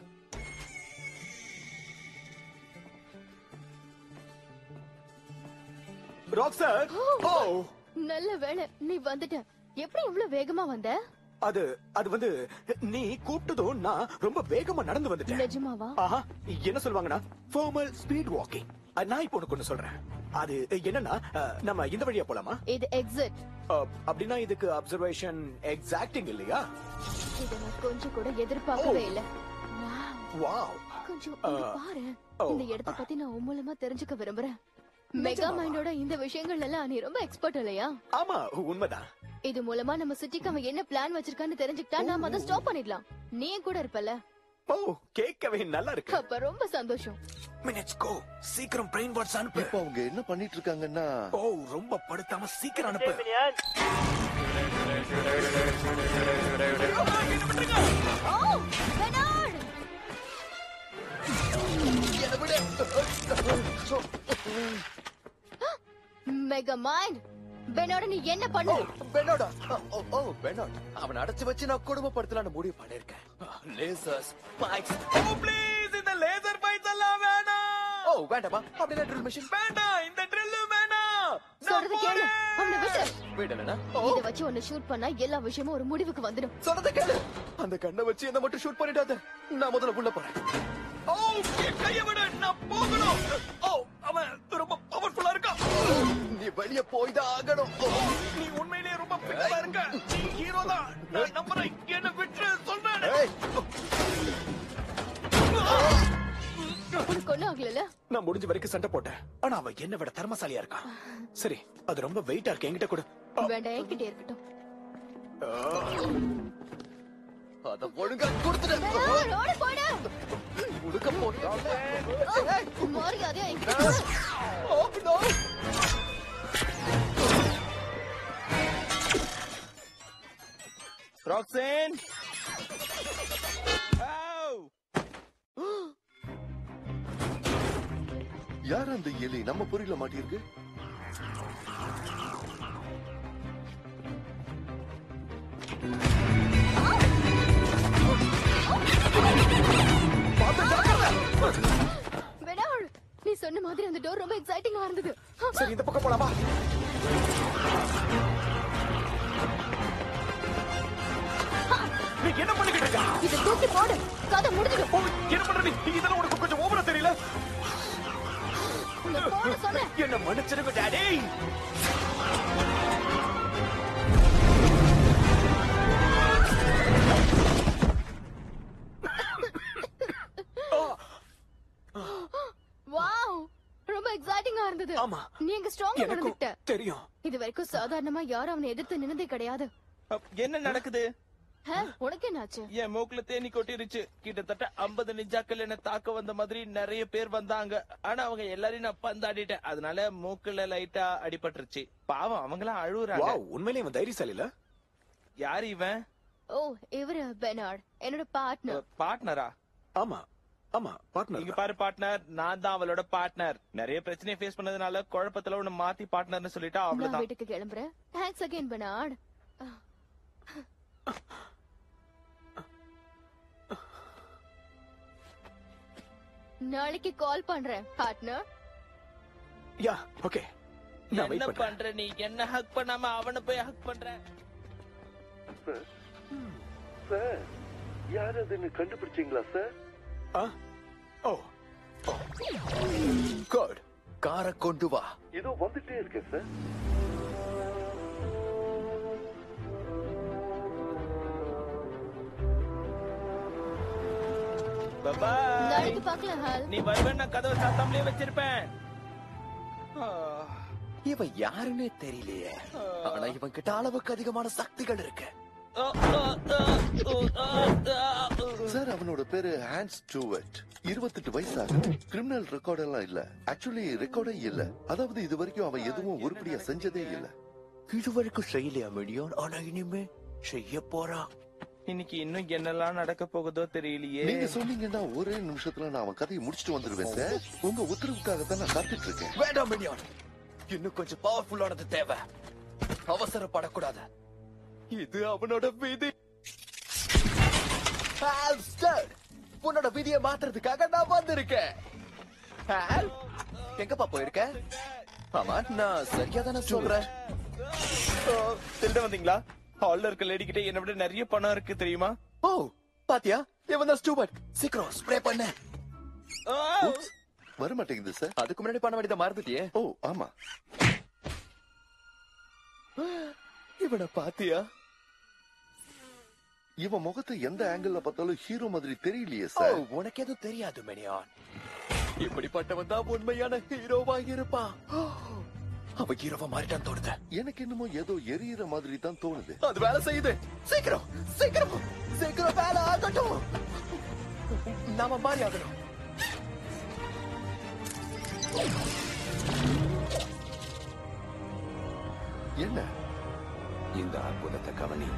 ராக்சன், ஓ நல்ல வேளை நீ வந்துட்ட. எப்படி இவ்வளவு வேகமா வந்த? அது அது வந்து நீ கூப்பிட்டதும் நான் ரொம்ப வேகமா நடந்து வந்துட்டேன். நிஜமாவா? ஆஹா, என்ன சொல்லுவாங்கன்னா ஃபார்மல் ஸ்பீட் வாக்கிங். நான் இப்போ உனக்கு ஒண்ணு சொல்றேன். அது என்னன்னா, நம்ம இந்த வழியா போலாமா? இது எக்ஸிட். அப்படின்னா இதுக்கு அப்சர்வேஷன் எக்ஸாக்டிங் இல்லையா? இத நான் கொஞ்சம் கூட எதிர்பார்க்கவே இல்ல. வாவ், கொஞ்சம் இங்க பாரு. இந்த இடத்தை பத்தி நான் உன் மூலமா தெரிஞ்சுக்க விரும்புறேன். மெகா மைண்டோட இந்த விஷயங்கள் எல்லாம் நீ ரொம்ப எக்ஸ்பர்ட் இல்லையா? ஆமா உண்மைதான். இது மூலமா நம்ம சிட்டிக்கு அவன் என்ன பிளான் வச்சிருக்கான்னு தெரிஞ்சுக்கிட்டா நாம அதை ஸ்டாப் பண்ணிடலாம். நீ கூட இருப்பல. ஓ கேட்கவே நல்லா இருக்கு. அப்ப ரொம்ப சந்தோஷம். மினிட்ஸ் கோ சீக்கிரம் பிரெயின் வாட்ஸ் அனுப்பு. இப்போ அவங்க என்ன பண்ணிட்டு இருக்காங்கன்னா ஓ ரொம்ப படுத்தாம சீக்கிரம் அனுப்பு. ஓ பெனார்ட் மெகா மைண்ட் பெனார்ட் நீ என்ன பண்ணு? பெனார்டா ஓ ஓ பெனார்ட் அவன் அடைச்சு வச்சு நான் குடும்பப்படுத்தலாம்னு முடிவு பண்ணிருக்கேன். லேசர்ஸ் ஸ்பைக்ஸ் ஓ ப்ளீஸ் இந்த லேசர் ஃபைட்ஸ் எல்லாம் வேணாம். ஓ வேண்டாமா? அப்படியே ட்ரில் மிஷின் வேண்டாம். இந்த ட்ரில் வேணாம். சொல்றது கேளு. அவனை விட்டு விடலனா இத வச்சு உன்னை ஷூட் பண்ணா எல்லா விஷயமும் ஒரு முடிவுக்கு வந்துடும். சொல்றத கேளு. அந்த கண்ணை வச்சு என்ன மட்டும் ஷூட் பண்ணிடாத. நான் முதல்ல உள்ள போறேன். ஓ கைய விடு. நான் போகணும். ஓ அவன் ரொம்ப பவர்ஃபுல்லா இருக்கான். நீ வெளிய போய் தான் ஆகணும். நீ உண்மையிலேயே ரொம்ப பிட்டா இருக்க. நீ ஹீரோ தான். நான் நம்புறேன். என்ன விட்டு சொல்றேன். உனக்கு ஒண்ணும் ஆகல. நான் முடிஞ்ச வரைக்கும் சண்டை போட்டேன். ஆனா அவன் என்ன விட திறமசாலியா இருக்கான். சரி அது ரொம்ப வெயிட்டா இருக்கு. என்கிட்ட கூட வேண்டாம் என்கிட்ட இருக்கட்டும். அத ஒழுங்கா கொடுத்துடு. ரோட போடு. உடுக்க போடா. மரியாதையா என்கிட்ட. Oh no. ராக்ஸேன். யார் அந்த எலி நம்ம பொறியில மாட்டிருக்கு? பெனார்ட் நீ சொன்ன மாதிரி அந்த டோர் ரொம்ப எக்ஸைட்டிங்கா இருந்தது. சரி இந்த பக்கம் போலாமா? நீ என்ன பண்ணிக்கிட்டு இருக்க? இத தூக்கி போடு. கதை முடிஞ்சிடும். என்ன பண்ற நீ? இதெல்லாம் உனக்கு கொஞ்சம் ஓவரா தெரியல? உன்னை போட சொன்னேன். என்ன மன்னிச்சிருங்க டாடி. வாவ் ரொம்ப எக்ஸைட்டிங்கா இருந்தது. ஆமா நீ எங்க ஸ்ட்ராங்கா நடந்துட்ட. தெரியும். இது வரைக்கும் சாதாரணமா யாரும் அவனை எதிர்த்து நின்னதே கிடையாது. என்ன நடக்குது? உனக்கு என்னாச்சு? என் மூக்குல தேனி கொட்டிருச்சு. கிட்டத்தட்ட ஐம்பது நிஜாக்கள் என்ன தாக்க வந்த மாதிரி நிறைய பேர் வந்தாங்க. ஆனா அவங்க எல்லாரையும் நான் பந்தாடிட்டேன். அதனால மூக்குல லைட்டா அடிபட்டுருச்சு. பாவம் அவங்களாம் அழுகுறாங்க. வாவ் உண்மையிலேயே இவன் தைரியசாலி இல்ல? யார் இவன்? ஓ இவரு பெனார்ட் என்னோட பார்ட்னர். பார்ட்னரா? ஆமா ஆமா பார்ட்னர். இங்க பாரு பார்ட்னர், நான் தான் அவளோட பார்ட்னர். நிறைய பிரச்சனையை ஃபேஸ் பண்ணதுனால குழப்பத்துல உன்னை மாத்தி பார்ட்னர்னு சொல்லிட்டா நான் அவ்வளவுதான். வீட்டுக்கு கிளம்புறேன். Thanks again Bernard. நாளைக்கு கால் பண்றேன் பார்ட்னர். Yeah okay. நான் வெயிட் என்ன பண்றேன். பண்ற நீ? என்ன ஹக் பண்ணாம அவனை போய் ஹக் பண்ற? சார் யார் அதுன்னு கண்டுபிடிச்சீங்களா சார்? ஓ குட். காரை கொண்டு வா. இதோ வந்துட்டே இருக்கேன் சார். பாய். நாளைக்கு பார்க்கலாம் ஹால். நீ வருவேன். நான் கதவை சாத்தாமலே வச்சிருப்பேன். இவன் யாருன்னே தெரியலையே. ஆனா இவன் கிட்ட அளவுக்கு அதிகமான சக்திகள் இருக்கு. சார் அவனோட பேரு ஹான்ஸ் ஸ்டூவர்ட். இருபத்தெட்டு வயசு ஆகுது. கிரிமினல் ரெக்கார்ட் எல்லாம் இல்ல. ஆக்சுவலி ரெக்கார்டே இல்ல. அதாவது இது வரைக்கும் அவன் எதுவும் உருப்படியா செஞ்சதே இல்ல. இது வரைக்கும் செய்யலையா மில்லியன்? ஆனா இனிமே செய்ய போறான். இன்னைக்கு இன்னும் என்னெல்லாம் நடக்க போகுதோ தெரியலையே. நீங்க சொன்னீங்கன்னா ஒரே நிமிஷத்துல நான் அவன் கதையை முடிச்சிட்டு வந்துருவேன் சார். உங்க உத்தரவுக்காக தான் நான் காத்துட்டு இருக்கேன். வேண்டாம் மில்லியன், இன்னும் கொஞ்சம் பவர்ஃபுல்லானது தேவை. அவசரப்படக்கூடாது. இது அவனோட விதி. ஹால்ஸ்டர், உன்னோட விதியை மாத்துறதுக்காக நான் வந்திருக்கேன். ஹால், எங்கப்பா போயிருக்க? ஆமா, நான் சரியா தானே சொல்றேன். திருட வந்தீங்களா? ஹால்ல இருக்க லேடி கிட்ட என்ன விட நிறைய பணம் இருக்கு தெரியுமா? ஓ பாத்தியா, இவன் தான் ஸ்டூவர்ட். சீக்கிரம் ஸ்ப்ரே பண்ண. வர மாட்டேங்குது சார். அதுக்கு முன்னாடி பண்ண வேண்டியதை மறந்துட்டியே. ஓ ஆமா. இவனை பாத்தியா? இவன் முகத்தை எந்த ஆங்கிள் பார்த்தாலும் ஹீரோ மாதிரி தெரியலையே ஓ, சார். உனக்கு எதுவும் தெரியாது மெனியான். இப்படிப்பட்டவன் தான் உண்மையான ஹீரோவா இருப்பான். அவன் ஹீரோவா மாறிட்டான் தோணுது. எனக்கு என்னமோ ஏதோ எரியிற மாதிரி தான் தோணுது. அது வேலை செய்யுது. சீக்கிரம் சீக்கிரம் சீக்கிரம் வேலை ஆகட்டும். நாம மாறி ஆகணும். என்ன இந்த அற்புதத்தை கவனி.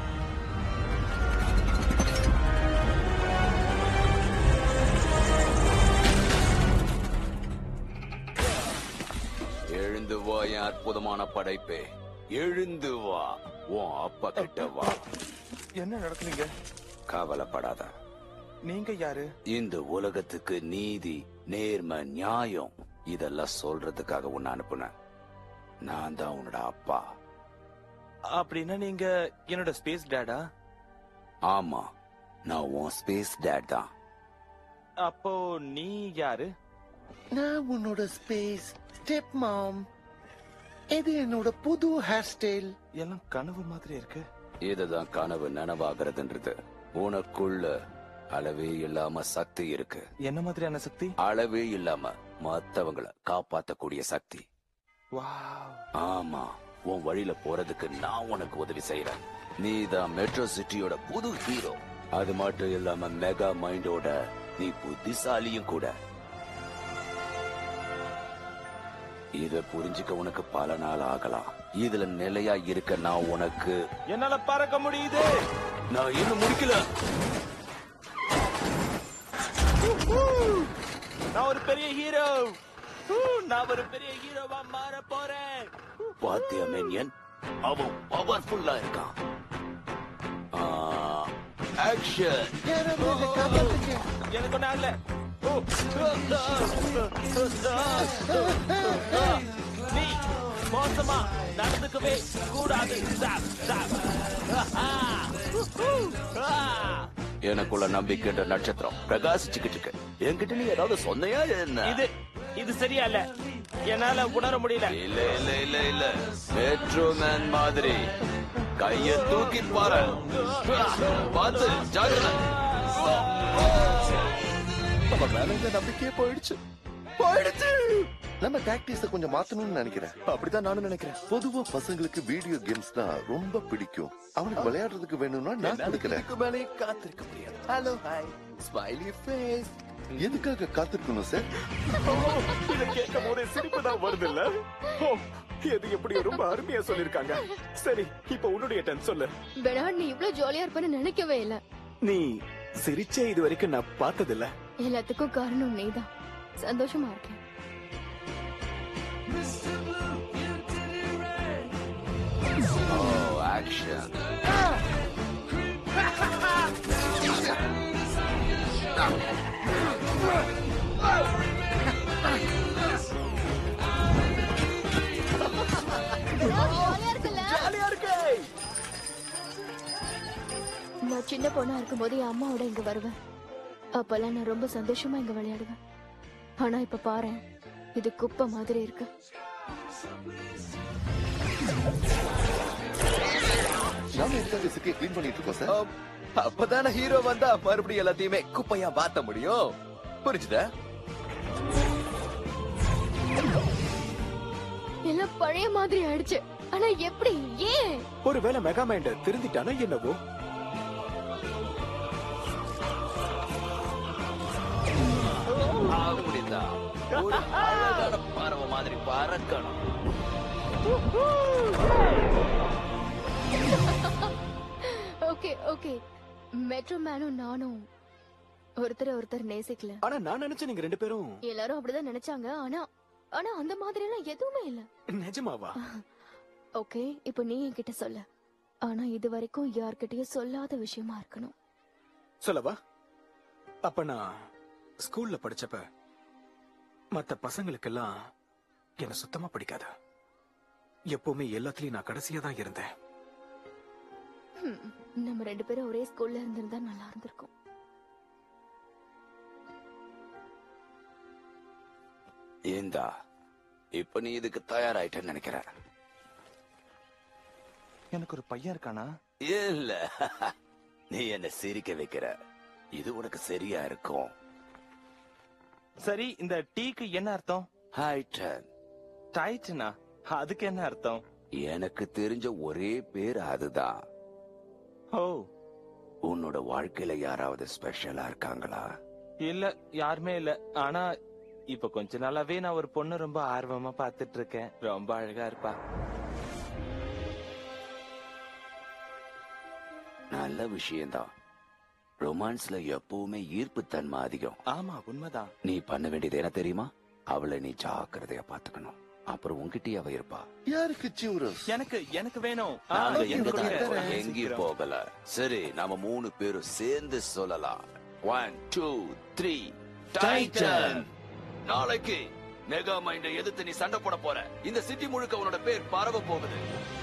எழுந்து வா என் அற்புதமான படைப்பே, எழுந்து வா, உன் அப்பா கிட்ட வா. என்ன நடக்குறீங்க? கவலைப்படாத. நீங்க யாரு? இந்த உலகத்துக்கு நீதி, நேர்மை, நியாயம் இதெல்லாம் சொல்றதுக்காக உன்னை அனுப்புனேன். நான் தான் உன்னோட அப்பா. அப்படின்னா நீங்க என்னோட ஸ்பேஸ் டேடா? ஆமா, நான் உன் ஸ்பேஸ் டேட் தான். அப்போ நீ யாரு? நான் உன்னோட ஸ்பேஸ் ஸ்டெப் மாம். இது என்னோட புது ஹேர் ஸ்டைல். எல்லாம் கனவு மாதிரி இருக்கு. இதுதான் கனவு நனவாகிறதுன்றது. உனக்குள்ள அளவே இல்லாம சக்தி இருக்கு. என்ன மாதிரியான சக்தி? அளவே இல்லாம மத்தவங்களை காப்பாத்தக்கூடிய சக்தி. வாவ். ஆமா, உன் வழியில போறதுக்கு நான் உனக்கு உதவி செய்யறேன். நீ தான் மெட்ரோ சிட்டியோட புது ஹீரோ. அது மட்டும் இல்லாம மெகா மைண்டோட நீ புத்திசாலியும் கூட. இத புரிஞ்சுக்க உனக்கு பல நாள் ஆகலாம். இதுல நிலையா இருக்க நான் உனக்கு என்னால பறக்க முடியுது. நான் இன்னும் முடிக்கல. நான் ஒரு பெரிய ஹீரோ. நான் ஒரு பெரிய ஹீரோவா மாற போறேன். பாத்தியா மென்யன், அவன் பவர்ஃபுல்லா இருக்கான். ஆக்ஷன். எனக்கு ஒண்ணு ஆகல. நீ மோசமா நடந்துக்கவே கூடாது. எனக்குள்ள நம்பிக்கைன்ற நட்சத்திரம் பிரகாசிச்சுக்கிட்டு இருக்கு. என்கிட்ட நீ ஏதாவது சொன்னையா என்ன? இது இது சரியா இல்ல. என்னால உணர முடியல. இல்ல இல்ல இல்ல இல்ல மெட்ரோ மேன் மாதிரி கைய தூக்கி பாரு. பார்த்து ஜாகிரதை. நம்ம மேல இந்த நம்பிக்கையே போயிடுச்சு போயிடுச்சு. நம்ம டாக்டிஸ கொஞ்சம் மாத்தணும்னு நினைக்கிறேன். அப்படிதான் நானும் நினைக்கிறேன். பொதுவா பசங்களுக்கு வீடியோ கேம்ஸ்னா ரொம்ப பிடிக்கும். அவனுக்கு விளையாடுறதுக்கு வேணும்னா நான் கொடுக்கிறேன். மேலே காத்திருக்க முடியாது. Hello hi smiley face. எதுக்காக காத்திருக்கணும் சார்? இத கேட்கும் போதே சிரிப்பு தான் வருது இல்ல? எது எப்படி ரொம்ப அருமையா சொல்லிருக்காங்க. சரி, இப்ப உன்னுடைய டர்ன் சொல்லு. பெனார்ட், நீ இவ்ளோ ஜாலியா இருப்பேன்னு நினைக்கவே இல்ல. நீ சிரிச்சே இது வரைக்கும் நான் பார்த்ததில்ல. எல்லாத்துக்கும் காரணம் நீதான். சந்தோஷமா இருக்கேன். Oh action. நான் சின்ன பொண்ணா இருக்கும் போது என் அம்மாவோட இங்க வருவேன். அப்பெல்லாம் நான் ரொம்ப சந்தோஷமா இங்க விளையாடுவேன். ஆனா இப்ப பாரு, இது குப்பை மாதிரி இருக்கு. நாம எதுக்காக சிட்டியை கிளீன் பண்ணிட்டு இருக்கோம் சார்? அப்பதானே ஹீரோ வந்தா மறுபடியும் எல்லாத்தையுமே குப்பையா மாத்த முடியும். புரிஞ்சுதா? எல்லாம் பழைய மாதிரி ஆயிடுச்சு. ஆனா எப்படி? ஏன்? ஒருவேளை மெகா மைண்ட் திருந்திட்டானா என்னவோ? அப்படிதான் ஒரு அழகான பறவை மாதிரி பறக்கணும். ஓகே ஓகே, மெட்ரோ மேனும் நானும் ஒருத்தர் ஒருத்தர் நேசிக்கல. ஆனா நான் நினைச்சேன் நீங்க ரெண்டு பேரும். எல்லாரும் அப்படிதான் நினைச்சாங்க. ஆனா ஆனா அந்த மாதிரி எல்லாம் எதுவுமே இல்ல. நிஜமாவா? ஓகே, இப்போ நீ என்கிட்ட சொல்ல. ஆனா இது வரைக்கும் யார்கிட்டயும் சொல்லாத விஷயமா இருக்கணும். சொல்லவா? அப்ப நான் ஸ்கூல்ல படிச்சப்ப மத்த பசங்களுக்கெல்லாம் என்ன சுத்தமா பிடிக்காது. எப்பவுமே எல்லாத்துலயும் நான் கடைசியா தான் இருந்தேன். நம்ம ரெண்டு பேரும் ஒரே ஸ்கூல்ல இருந்திருந்தா நல்லா இருந்திருக்கும். ஏந்தா இப்ப நீ இதுக்கு தயாராயிட்டேன்னு நினைக்கிற? எனக்கு ஒரு பையன் இருக்கானா? இல்ல, நீ என்ன சிரிக்க வைக்கிற. இது உனக்கு சரியா இருக்கும். சரி, இந்த டீக்கு என்ன அர்த்தம்? ஹைட்டன். டைட்டனா? அதுக்கு என்ன அர்த்தம்? எனக்கு தெரிஞ்ச ஒரே பேர் அதுதான். ஓ, உன்னோட வாழ்க்கையில யாராவது ஸ்பெஷலா இருக்காங்களா? இல்ல, யாருமே இல்ல. ஆனா இப்ப கொஞ்ச நாளாவே நான் ஒரு பொண்ணு ரொம்ப ஆர்வமா பாத்துட்டு இருக்கேன். ரொம்ப அழகா இருப்பா. நல்ல விஷயம்தான். ரொமான்ஸ்ல எப்பவுமே ஈர்ப்பு தன்மை அதிகம். ஆமா, உண்மைதான். நீ பண்ண வேண்டியது என்ன தெரியுமா? அவளை நீ ஜாக்கிரதையா பாத்துக்கணும். அப்புறம் உன்கிட்டயே அவ இருப்பா. யாருக்கு சிவரஸ்? எனக்கு எனக்கு வேணும். நாங்க எங்க தான் எங்கேயும் போகல. சரி, நாம மூணு பேரும் சேர்ந்து சொல்லலாம். One two three Titan. நாளைக்கு மெகா மைண்ட எதிர்த்து நீ சண்டை போட போற. இந்த சிட்டி முழுக்க உன்னோட பேர் பரவ போகுது.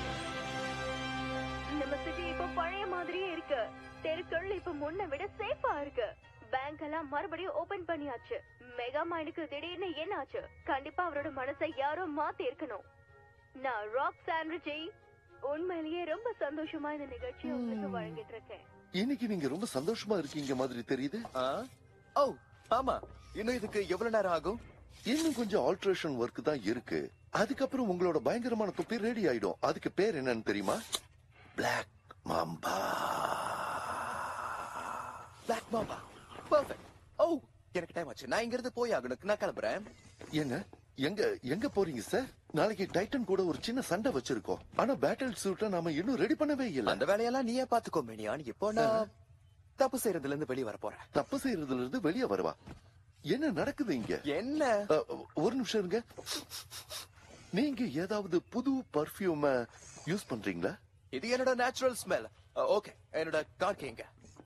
நம்ம சிட்டி இப்போ பழைய மாதிரியே இருக்கு. தெருக்கள் இப்ப முன்ன விட சேஃபா இருக்கு. பேங்க் எல்லாம் மறுபடியும் ஓபன் பண்ணியாச்சு. மெகா மைண்டுக்கு திடீர்னு என்ன ஆச்சு? கண்டிப்பா அவரோட மனசை யாரோ மாத்தி இருக்கணும். நான் ராக் சாண்ட்விச் உண்மையிலேயே ரொம்ப சந்தோஷமா இந்த நிகழ்ச்சியை உங்களுக்கு வழங்கிட்டு இருக்கேன். இன்னைக்கு நீங்க ரொம்ப சந்தோஷமா இருக்கீங்க மாதிரி தெரியுது. ஓ ஆமா, இன்னும் இதுக்கு எவ்வளவு நேரம் ஆகும்? இன்னும் கொஞ்சம் ஆல்ட்ரேஷன் ஒர்க் தான் இருக்கு. அதுக்கப்புறம் உங்களோட பயங்கரமான தொப்பி ரெடி ஆயிடும். அதுக்கு பேர் என்னன்னு தெரியுமா? Black mamba. Black mamba. Perfect. Oh, எனக்கு டைம் ஆச்சு. நான் இங்க இருந்து போய் ஆகணும். நான் கிளம்புறேன். என்ன எங்க எங்க போறீங்க சார்? நாளைக்கு டைட்டன் கூட ஒரு சின்ன சண்டை வச்சிருக்கோம். ஆனா பேட்டில் சூட்டை நாம இன்னும் ரெடி பண்ணவே இல்ல. அந்த வேலையெல்லாம் நீயே பாத்துக்கோ மினியான். இப்போ நான் தப்பு செய்யறதுல இருந்து வெளியே வர போறேன். தப்பு செய்யறதுல இருந்து வெளியே வரவா? என்ன நடக்குது இங்க? என்ன? ஒரு நிமிஷம் இருங்க. நீங்க ஏதாவது புது பர்ஃபியூம் யூஸ் பண்றீங்களா? இது என்னோட நேச்சுரல் ஸ்மெல். ஓகே, என்னோட கார் கேங்க.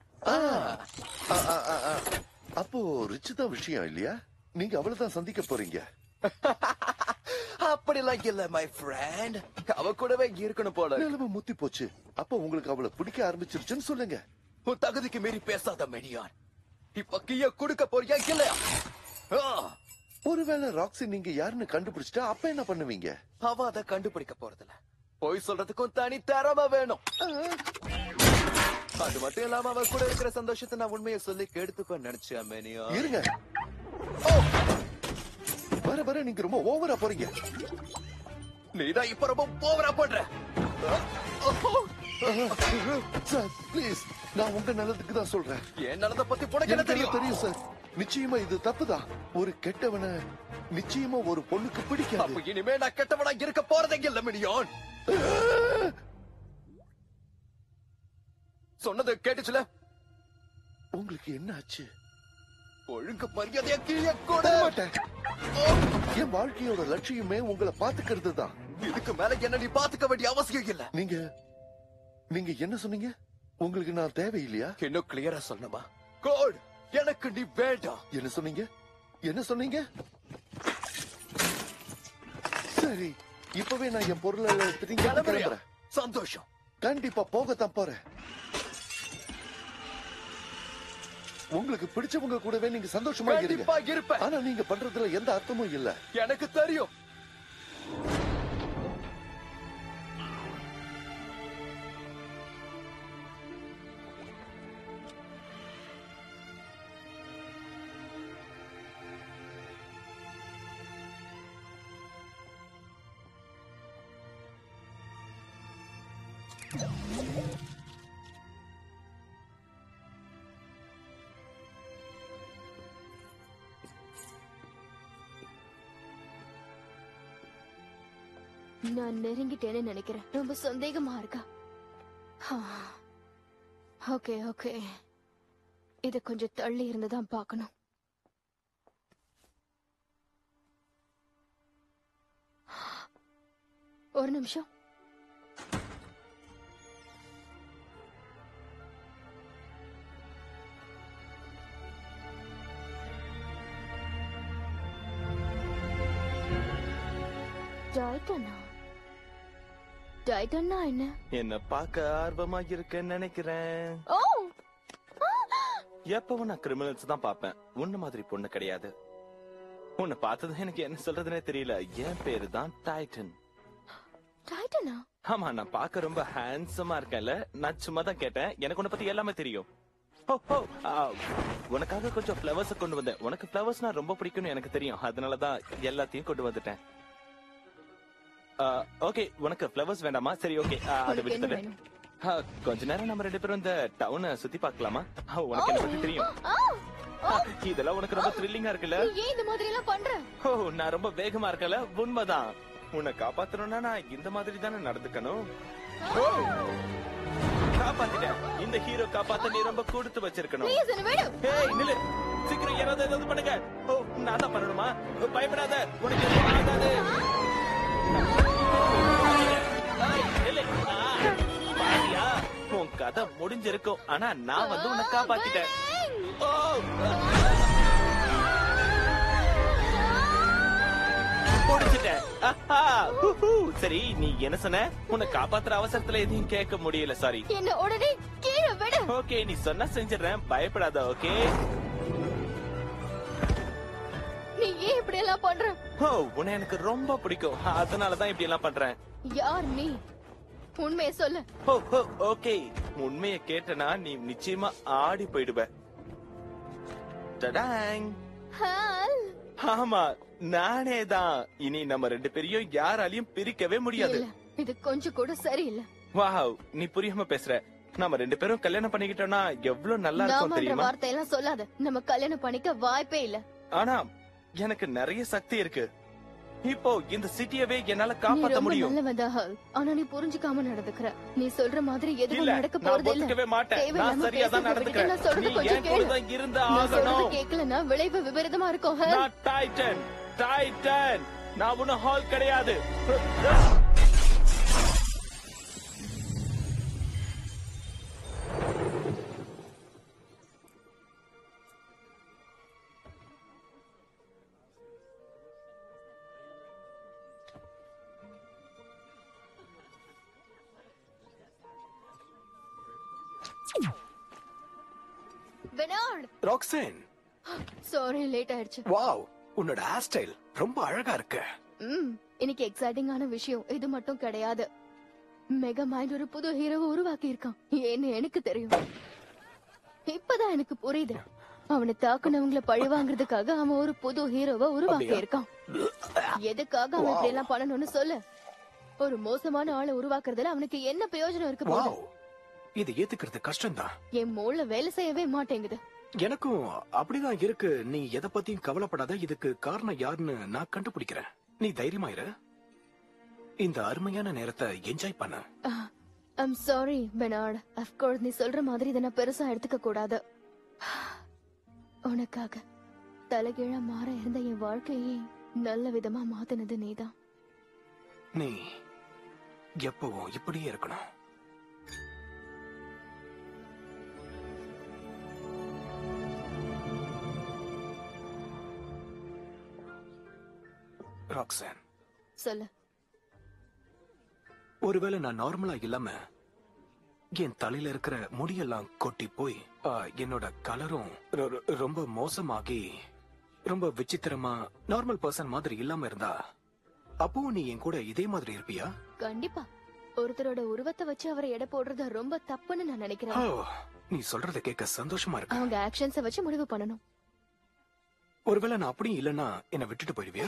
அப்போ ரிச் தான் விஷயம் இல்லையா? நீங்க அவளதான் சந்திக்க போறீங்க. அப்படிலாம் இல்ல மை ஃப்ரெண்ட். அவ கூடவே இருக்கணும் போல. நிலைமை முத்தி போச்சு. அப்ப உங்களுக்கு அவளை பிடிக்க ஆரம்பிச்சிருச்சுன்னு சொல்லுங்க. உன் தகுதிக்கு மீறி பேசாத மெனியான். இப்ப கீழே கொடுக்க போறியா இல்லையா? ஒருவேளை ராக்ஸி நீங்க யாருன்னு கண்டுபிடிச்சிட்டா அப்ப என்ன பண்ணுவீங்க? அவ அதை கண்டுபிடிக்க போறதில்ல. போய் சொல்றதுக்கும் தனி திறமை வேணும். அது மட்டும் இல்லாம அவ கூட இருக்கிற சந்தோஷத்தை நான் உண்மையை சொல்லி கெடுத்துப்பேன் நினைச்சேன் மெனியா. இருங்க. வர வர நீங்க ரொம்ப ஓவரா போறீங்க. நீதான் இப்ப ரொம்ப ஓவரா பண்ற. சார் ப்ளீஸ், நான் உங்க நல்லதுக்கு தான் சொல்றேன். என் நல்லதை பத்தி உனக்கு என்ன தெரியும்? தெரியும் சார். நிச்சயமா இது தப்புதான். ஒரு கெட்டவன நிச்சயமா ஒரு பொண்ணுக்கு பிடிக்காது. அப்ப இனிமே நான் கெட்டவனா இருக்க போறதே இல்ல மினியான். சொன்னது கேட்டுச்சுல? உங்களுக்கு என்ன ஆச்சு? ஒழுங்கு மரியாதையா கீழே கூட மாட்டேன். என் வாழ்க்கையோட லட்சியமே உங்களை பாத்துக்கிறது தான். இதுக்கு மேல என்ன நீ பாத்துக்க வேண்டிய அவசியம் இல்ல. நீங்க நீங்க என்ன சொன்னீங்க? உங்களுக்கு நான் தேவையில்லையா? இன்னும் கிளியரா சொல்லணுமா? கோட், எனக்கு நீ வேண்டாம். என்ன சொன்னீங்க? என்ன சொன்னீங்க? சரி, இப்பவே நான் என் பொருளை எடுத்துட்டீங்க. கிளம்புறேன். சந்தோஷம். கண்டிப்பா போகத்தான் போறேன். உங்களுக்கு பிடிச்சவங்க கூடவே நீங்க சந்தோஷமா இருங்க. ஆனா நீங்க பண்றதுல எந்த அர்த்தமும் இல்ல. எனக்கு தெரியும். நான் நெருங்கிட்டேன்னு நினைக்கிறேன். ரொம்ப சந்தேகமா இருக்கா? ஓகே ஓகே, இத கொஞ்சம் தள்ளி இருந்துதான் பார்க்கணும். ஒரு நிமிஷம். டைட்டனா? டைட்டன்னா என்ன? என்ன பார்க்க ஆர்வமா இருக்கேன்னு நினைக்கிறேன். ஓ, எப்பவும் நான் கிரிமினல்ஸ் தான் பாப்பேன். உன்ன மாதிரி பொண்ணு கிடையாது. உன்னை பார்த்தது எனக்கு என்ன சொல்றதுனே தெரியல. என் பேரு தான் டைட்டன். டைட்டனா? ஆமா, நான் பார்க்க ரொம்ப ஹேண்ட்ஸமா இருக்கேன்ல. நான் சும்மா தான் கேட்டேன். எனக்கு உன்னை பத்தி எல்லாமே தெரியும். ஓ, ஓ, ஆ, உனக்காக கொஞ்சம் ஃப்ளவர்ஸ் கொண்டு வந்தேன். உனக்கு ஃப்ளவர்ஸ்னா ரொம்ப பிடிக்கும்னு எனக்கு தெரியும். அதனாலதான் எல்லாத்தையும் கொண்டு வந்துட்டேன். ஓகே, உனக்கு ஃப்ளவர்ஸ் வேண்டாமா? சரி, ஓகே, அதை உனக்கு என்ன விட்டு வேணும்? கொஞ்ச நேரம் நம்ம ரெண்டு பேரும் இந்த டவுனை சுத்தி பார்க்கலாமா? ஆ, உனக்கு என்ன பத்தி தெரியும்? ஆ, ஆ, இதெல்லாம் உனக்கு ரொம்ப த்ரில்லிங்கா இருக்குல்ல? நீ ஏன் இந்த மாதிரி எல்லாம் பண்ற? ஓ, நான் ரொம்ப வேகமா இருக்கல? உண்மைதான். உன்னை காப்பாத்தணும்னா நான் இந்த மாதிரி தானே நடந்துக்கணும். ஓ, காப்பாத்திட்டேன். இந்த ஹீரோ காப்பாத்த நீ ரொம்ப கொடுத்து வச்சிருக்கணும். Please, என்னை விடு. ஏய், நில்லு. சீக்கிரம் யாராவது ஏதாவது பண்ணுங்க. ஓ, நான் தான் பண்ணணுமா? பயப்படாத, உனக்கு எதுவும் ஆகாது. ஏய், நில்லு. ஆ, பாத்தியா? உன் கதை முடிஞ்சிருக்கும். ஆனா நான் வந்து உன்னை காப்பாத்திட்டேன். ஓ, முடிச்சிட்டேன். ஆஹா, ஹூஹூ. சரி, நீ என்ன சொன்ன? உன்னை காப்பாத்துற அவசரத்துல எதையும் கேட்க முடியல. சாரி. என்ன உடனே கீழே விடு. ஓகே, நீ சொன்னா செஞ்சிடறேன். பயப்படாத. ஓகே. நீ ஏன் இப்படி எல்லாம் பண்ற? ஓ, உன்னை எனக்கு ரொம்ப பிடிக்கும். அதனாலதான் இப்படி எல்லாம் பண்றேன். யார் நீ? உண்மையை சொல்லு. ஓ, ஓ, ஓகே, உண்மையை கேட்டனா நீ நிச்சயமா ஆடி போயிடுவ. டடாங். ஹால். ஆமா, நானே தான். இனி நம்ம ரெண்டு பேரையும் யாராலையும் பிரிக்கவே முடியாது. இல்ல, இது கொஞ்சம் கூட சரியில்லை. வாவ், நீ புரியாம பேசுற. நம்ம ரெண்டு பேரும் கல்யாணம் பண்ணிக்கிட்டோம்னா எவ்வளவு நல்லா இருக்கும் நாமன்ற தெரியுமா? வார்த்தையெல்லாம் சொல்லாத. நம்ம கல்யாணம் பண்ணிக்க வாய்ப்பே இல்ல. ஆனா எனக்கு நிறைய சக்தி இருக்கு. இப்போ இந்த சிட்டியவே என்னால நீ காப்பாத்த ரொம்ப முடியும். நல்லவன்டா, ஹால். ஆனா நீ புரிஞ்சுக்காம நடந்துக்கிற. நீ சொல்ற மாதிரி எதுவும் இல்ல, நடக்க நான் போறது இல்ல. ஒத்துக்கவே மாட்டேன். நான் தேவையில்லாம சரியா தான் பேசுறத நடந்துக்கிறேன். விட்டுட்டு நான் சொல்றது நீ கொஞ்சம் என் கேளு. கூட தான் இருந்தா நான் சொல்றது ஆகணும். கேட்கலன்னா விளைவு விபரீதமா இருக்கும், ஹால். நான் டைட்டன், டைட்டன். நான் உன்ன ஹால் கிடையாது. பெனார்ட். ராக்ஸேன், சாரி, லேட் ஆயிடுச்சு. வாவ், உன்னோட ஹேர் ஸ்டைல் ரொம்ப அழகா இருக்கு. ம், இன்னைக்கு எக்ஸைட்டிங்கான விஷயம் இது மட்டும் கிடையாது. மெகா மைண்ட் ஒரு புது ஹீரோவை உருவாக்கி இருக்கான். ஏன்னு எனக்கு தெரியும். இப்பதான் எனக்கு புரியுது. அவனை தாக்குனவங்கள பழி வாங்குறதுக்காக அவன் ஒரு புது ஹீரோவை உருவாக்கி இருக்கான். எதுக்காக அவன் இப்படி எல்லாம் பண்ணணும்னு சொல்லு. ஒரு மோசமான ஆளை உருவாக்குறதுல அவனுக்கு என்ன பிரயோஜனம் இருக்கு போது? வாவ், இது ஏத்துக்கிறது கஷ்டம்தான். என் மூளை வேலை செய்யவே மாட்டேங்குது. எனக்கும் அப்படிதான் இருக்கு. நீ எதை பத்தியும் கவலைப்படாத. இதுக்கு காரணம் யாருன்னு நான் கண்டுபிடிக்கிறேன். நீ தைரியமா இரு. இந்த அருமையான நேரத்தை என்ஜாய் பண்ண. I'm sorry பெனார்ட். அஃப்கோர்ஸ் நீ சொல்ற மாதிரி இதை நான் பெருசா எடுத்துக்க கூடாது. உனக்காக தலைகீழா மாற இருந்த என் வாழ்க்கையை நல்ல விதமா மாத்தினது நீதான். நீ எப்பவும் இப்படியே இருக்கணும். ராக்ஸான், சொல்லு. ஒருவேளை நான் நார்மலா இல்லாம என் தலையில இருக்கிற முடியெல்லாம் கொட்டி போய் ஆ, என்னோட கலரும் ரொ- ரொ- ரொம்ப மோசமாகி ரொம்ப விசித்திரமா நார்மல் பர்சன் மாதிரி இல்லாம இருந்தா அப்பவும் நீ என் கூட இதே மாதிரி இருப்பியா? கண்டிப்பா. ஒருத்தரோட உருவத்தை வச்சு அவரை எடை போடுறது ரொம்ப தப்புன்னு நான் ஓ, நினைக்கிறேன். நீ சொல்றத கேட்க சந்தோஷமா இருக்கு. அவங்க ஆக்ஷன்ஸ வச்சு முடிவு பண்ணணும். ஒருவேளை நான் அப்படியும் இல்லைன்னா என்ன விட்டுட்டு போயிடுவியா?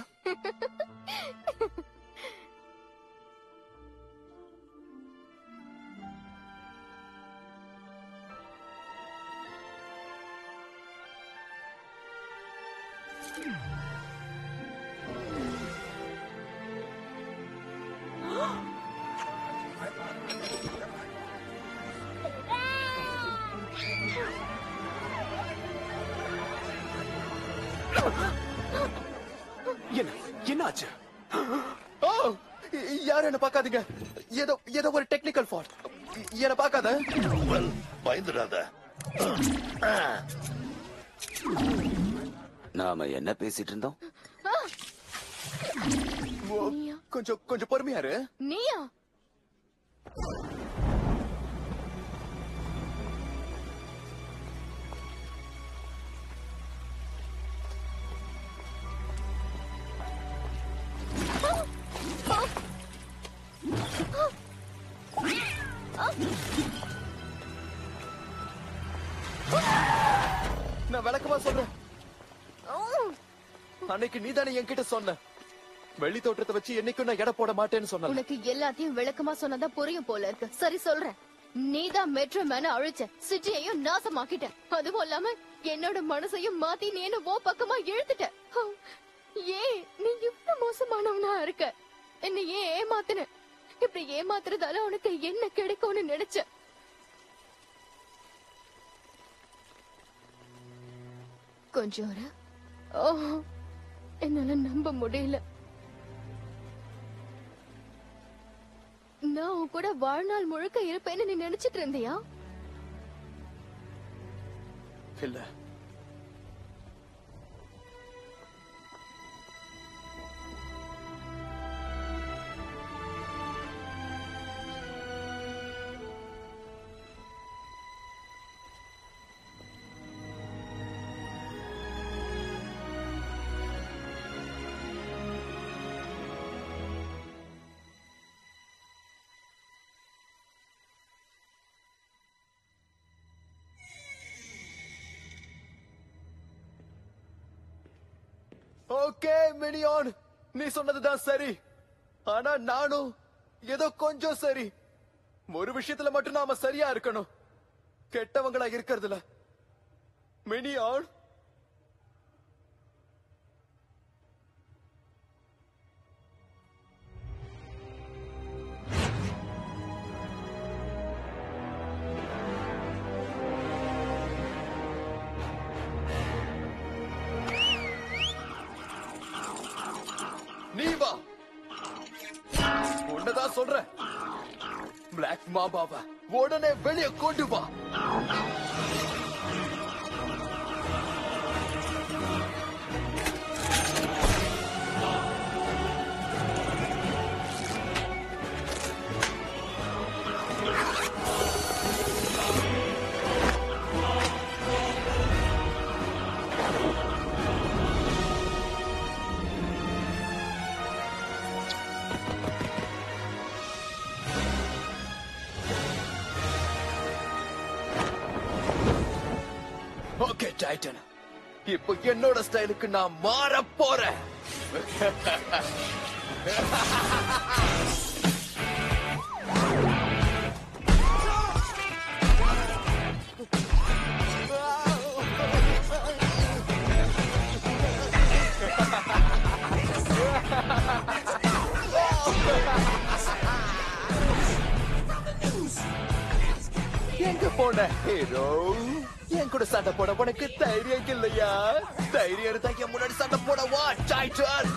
என்ன என்ன ஆச்சு? ஓ, யாரும் என்ன பார்க்காதீங்க. ஏதோ ஏதோ ஒரு டெக்னிக்கல் ஃபால்ட். என்ன பார்க்காத. வெல், பயந்துடாத. நாம என்ன பேசிட்டு இருந்தோம்? ஓ, கொஞ்சம் கொஞ்சம் பொறுமையா இரு. நீயா? Ah! அன்னைக்கு நீதானே என்கிட்ட சொன்ன வெள்ளி தோற்றத்தை வச்சு என்னைக்கும் நான் எடை போட மாட்டேன்னு சொன்ன. உனக்கு எல்லாத்தையும் விளக்கமா சொன்னதா புரியும் போல இருக்கு. சரி சொல்றேன், நீதான் மெட்ரோ மேன அழிச்ச, சிட்டியையும் நாசமாக்கிட்ட. அதுவும் இல்லாம என்னோட மனசையும் மாத்தி நீ என்ன ஓ பக்கமா இழுத்துட்ட. ஏன் நீ இவ்வளவு மோசமானவனா இருக்க? என்ன ஏன் ஏமாத்துன? இப்படி ஏமாத்துறதால உனக்கு என்ன கிடைக்கும்னு நினைச்ச? கொஞ்சம் இரு. ஓ, என்னால நம்ப முடியல. நான் உன் கூட வாழ்நாள் முழுக்க இருப்பேன்னு நீ நினைச்சிட்டு இருந்தியா? இல்ல, ஓகே மினியான், நீ சொன்னதுதான் சரி. ஆனா நானும் ஏதோ கொஞ்சம் சரி. ஒரு விஷயத்துல மட்டும் நாம சரியா இருக்கணும், கெட்டவங்களா இருக்கிறதுல. மினியான், நீ வா. உன்னதான் சொல்றேன், பிளாக் மாபாவ உடனே வெளியே கொண்டு வா. ஓகே டைட்டன், இப்போ என்னோட ஸ்டைலுக்கு நான் மாற போறேன். எங்க போன ஹீரோ? என் கூட சண்டை போட உனக்கு தைரியம் இல்லையா? தைரியம் இருந்தா என் முன்னாடி சண்டை போட வா டைட்டன்.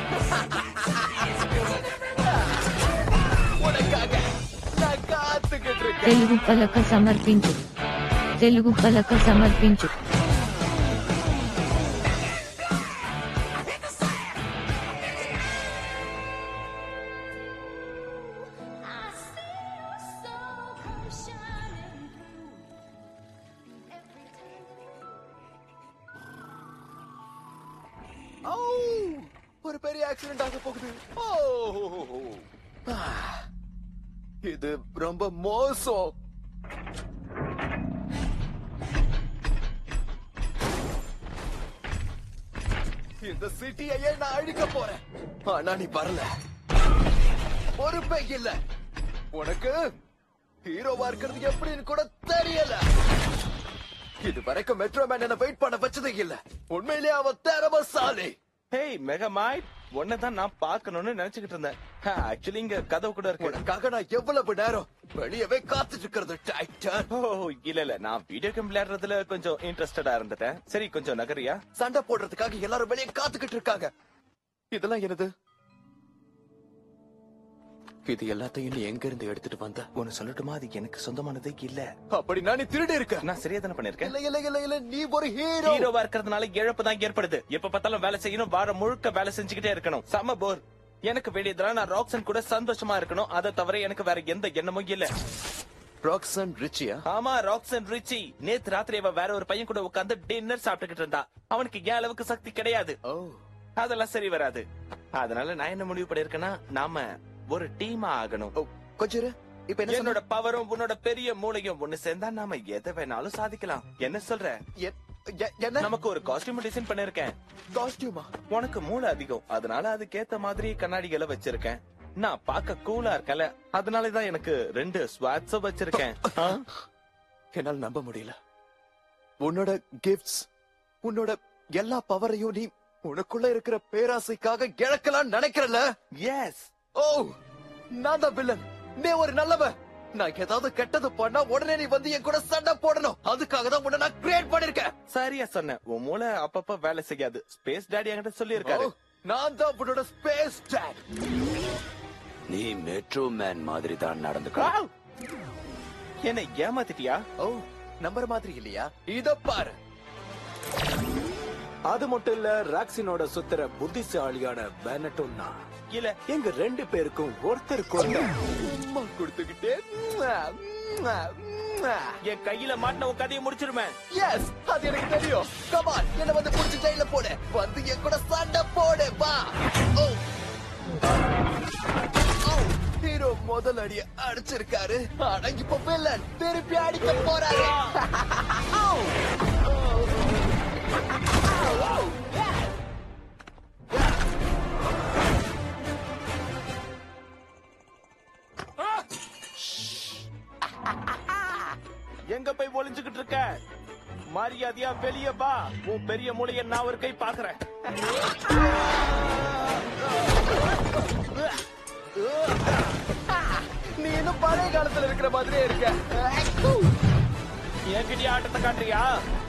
உனக்காக நான் காத்துக்கிட்டு இருக்கேன். తెలుగు పలక సమర్పించు. తెలుగు పలక సమర్పించు. ஒரு பெரிய ஆக்சிடென்ட் ஆக போகுது. இது ரொம்ப மோசம். இந்த சிட்டியையே நான் அழிக்க போறேன். ஆனா நீ வரல, பொறுப்பே இல்ல. உனக்கு ஹீரோவா இருக்கிறது எப்படின்னு கூட தெரியல. இது வரைக்கும் மெட்ரோமேன் என்ன வெயிட் பண்ண வச்சதே இல்ல. உண்மையிலேயே அவன் திறமைசாலி. ஹேய் மெகாமைட், உன்னதான் நான் பார்க்கணும்னு நினைச்சுக்கிட்டு இருந்தேன். ஆக்சுவலி இங்க கதவு கூட இருக்கு. உனக்காக நான் எவ்வளவு நேரம் வெளியவே காத்துட்டு இருக்கிறது டைட்டன். ஓ இல்ல இல்ல, நான் வீடியோ கேம் விளையாடுறதுல கொஞ்சம் இன்ட்ரெஸ்டடா இருந்துட்டேன். சரி கொஞ்சம் நகரியா? சண்டை போடுறதுக்காக எல்லாரும் வெளியே காத்துக்கிட்டு இருக்காங்க. இதெல்லாம் என்னது? இது எல்லாத்தையும் நீ எங்க இருந்து எடுத்துட்டு வந்த? ஒன்னு சொல்லட்டுமா, அது எனக்கு சொந்தமானதே இல்ல. அப்படி நான் நீ திருடி இருக்க? நான் சரியா தானே பண்ணிருக்கேன். இல்ல இல்ல இல்ல இல்ல, நீ ஒரு ஹீரோ. ஹீரோவா இருக்கிறதுனால இழப்பு தான் ஏற்படுது. எப்ப பார்த்தாலும் வேலை செய்யணும், வாரம் முழுக்க வேலை செஞ்சுக்கிட்டே இருக்கணும். செம போர். எனக்கு வேண்டியதெல்லாம் நான் ராக்சன் கூட சந்தோஷமா இருக்கணும். அதை தவிர எனக்கு வேற எந்த எண்ணமும் இல்ல. ராக்சன் ரிச்சியா? ஆமா, ராக்சன் ரிச்சி. நேத்து ராத்திரி அவ வேற ஒரு பையன் கூட உட்கார்ந்து டின்னர் சாப்பிட்டுக்கிட்டு இருந்தா. அவனுக்கு ஏன் அளவுக்கு சக்தி கிடையாது. அதெல்லாம் சரி வராது. அதனால நான் என்ன முடிவு பண்ணிருக்கேன்னா, நாம ஒரு டீமா ஆகணும். கொஞ்சம் இப்ப என்ன? என்னோட பவரும் உன்னோட பெரிய மூளையும் ஒண்ணு சேர்ந்தா நாம எதை வேணாலும் சாதிக்கலாம். என்ன சொல்ற? எ- என்ன நமக்கு ஒரு காஸ்டியூம் டிசைன் பண்ணிருக்கேன். காஸ்டியூமா? உனக்கு மூளை அதிகம், அதனால அதுக்கேத்த மாதிரி கண்ணாடிகளை வச்சிருக்கேன். நான் பார்க்க கூலா இருக்கல, அதனாலதான் எனக்கு ரெண்டு ஸ்வாட்ஸ் வச்சிருக்கேன். ஆ? என்னால நம்ப முடியல. உன்னோட கிஃப்ட்ஸ், உன்னோட எல்லா பவரையும் நீ உனக்குள்ள இருக்கிற பேராசைக்காக இழக்கலாம் நினைக்கிறல? எஸ். ஓ, நான் தான் வில்லன், நீ ஒரு நல்லவன். நான் ஏதாவது கெட்டது பண்ணா உடனே நீ வந்து என் கூட சண்டை போடணும். அதுக்காக தான் உன்னை நான் கிரியேட் பண்ணிருக்கேன். சரியா சொன்ன. உன் மூளை அப்பப்ப வேலை செய்யாது. ஸ்பேஸ் டாடி என்கிட்ட சொல்லி இருக்காரு. நான் தான் உன்னோட ஸ்பேஸ் டாட். நீ மெட்ரோ மேன் மாதிரி தான் நடந்துக்க. என்ன ஏமாத்திட்டியா? ஓ, நம்பர் மாதிரி இல்லையா? இத பாரு. அது மட்டும் இல்ல, ராக்ஸினோட சுத்துற புத்திசாலியான பேனட்டும் தான். இல்ல, எங்க ரெண்டு பேருக்கும் ஒருத்தருக்கு ஒருத்தர் கொடுத்துக்கிட்டே என் கையில மாட்டின உன் கதையை முடிச்சிருமே. எஸ், அது எனக்கு தெரியும். கமான், என்ன வந்து புடிச்சு ஜெயில போடு. வந்து என் கூட சண்டை போடு, வா. ஓ, ஹீரோ முதல் அடிய அடிச்சிருக்காரு. ஆனா இப்ப வில்லன் திருப்பி அடிக்க போறாரு. எங்க போய் ஒளிஞ்சுகிட்டு இருக்க? மரியாதையா வெளியே வா. உன் பெரிய மூளைய நான் ஒரு கை பாக்குறேன். நீ இன்னும் பழைய காலத்துல இருக்கிற மாதிரியே இருக்க. என்கிட்ட ஆட்டத்தை காட்டுறியா?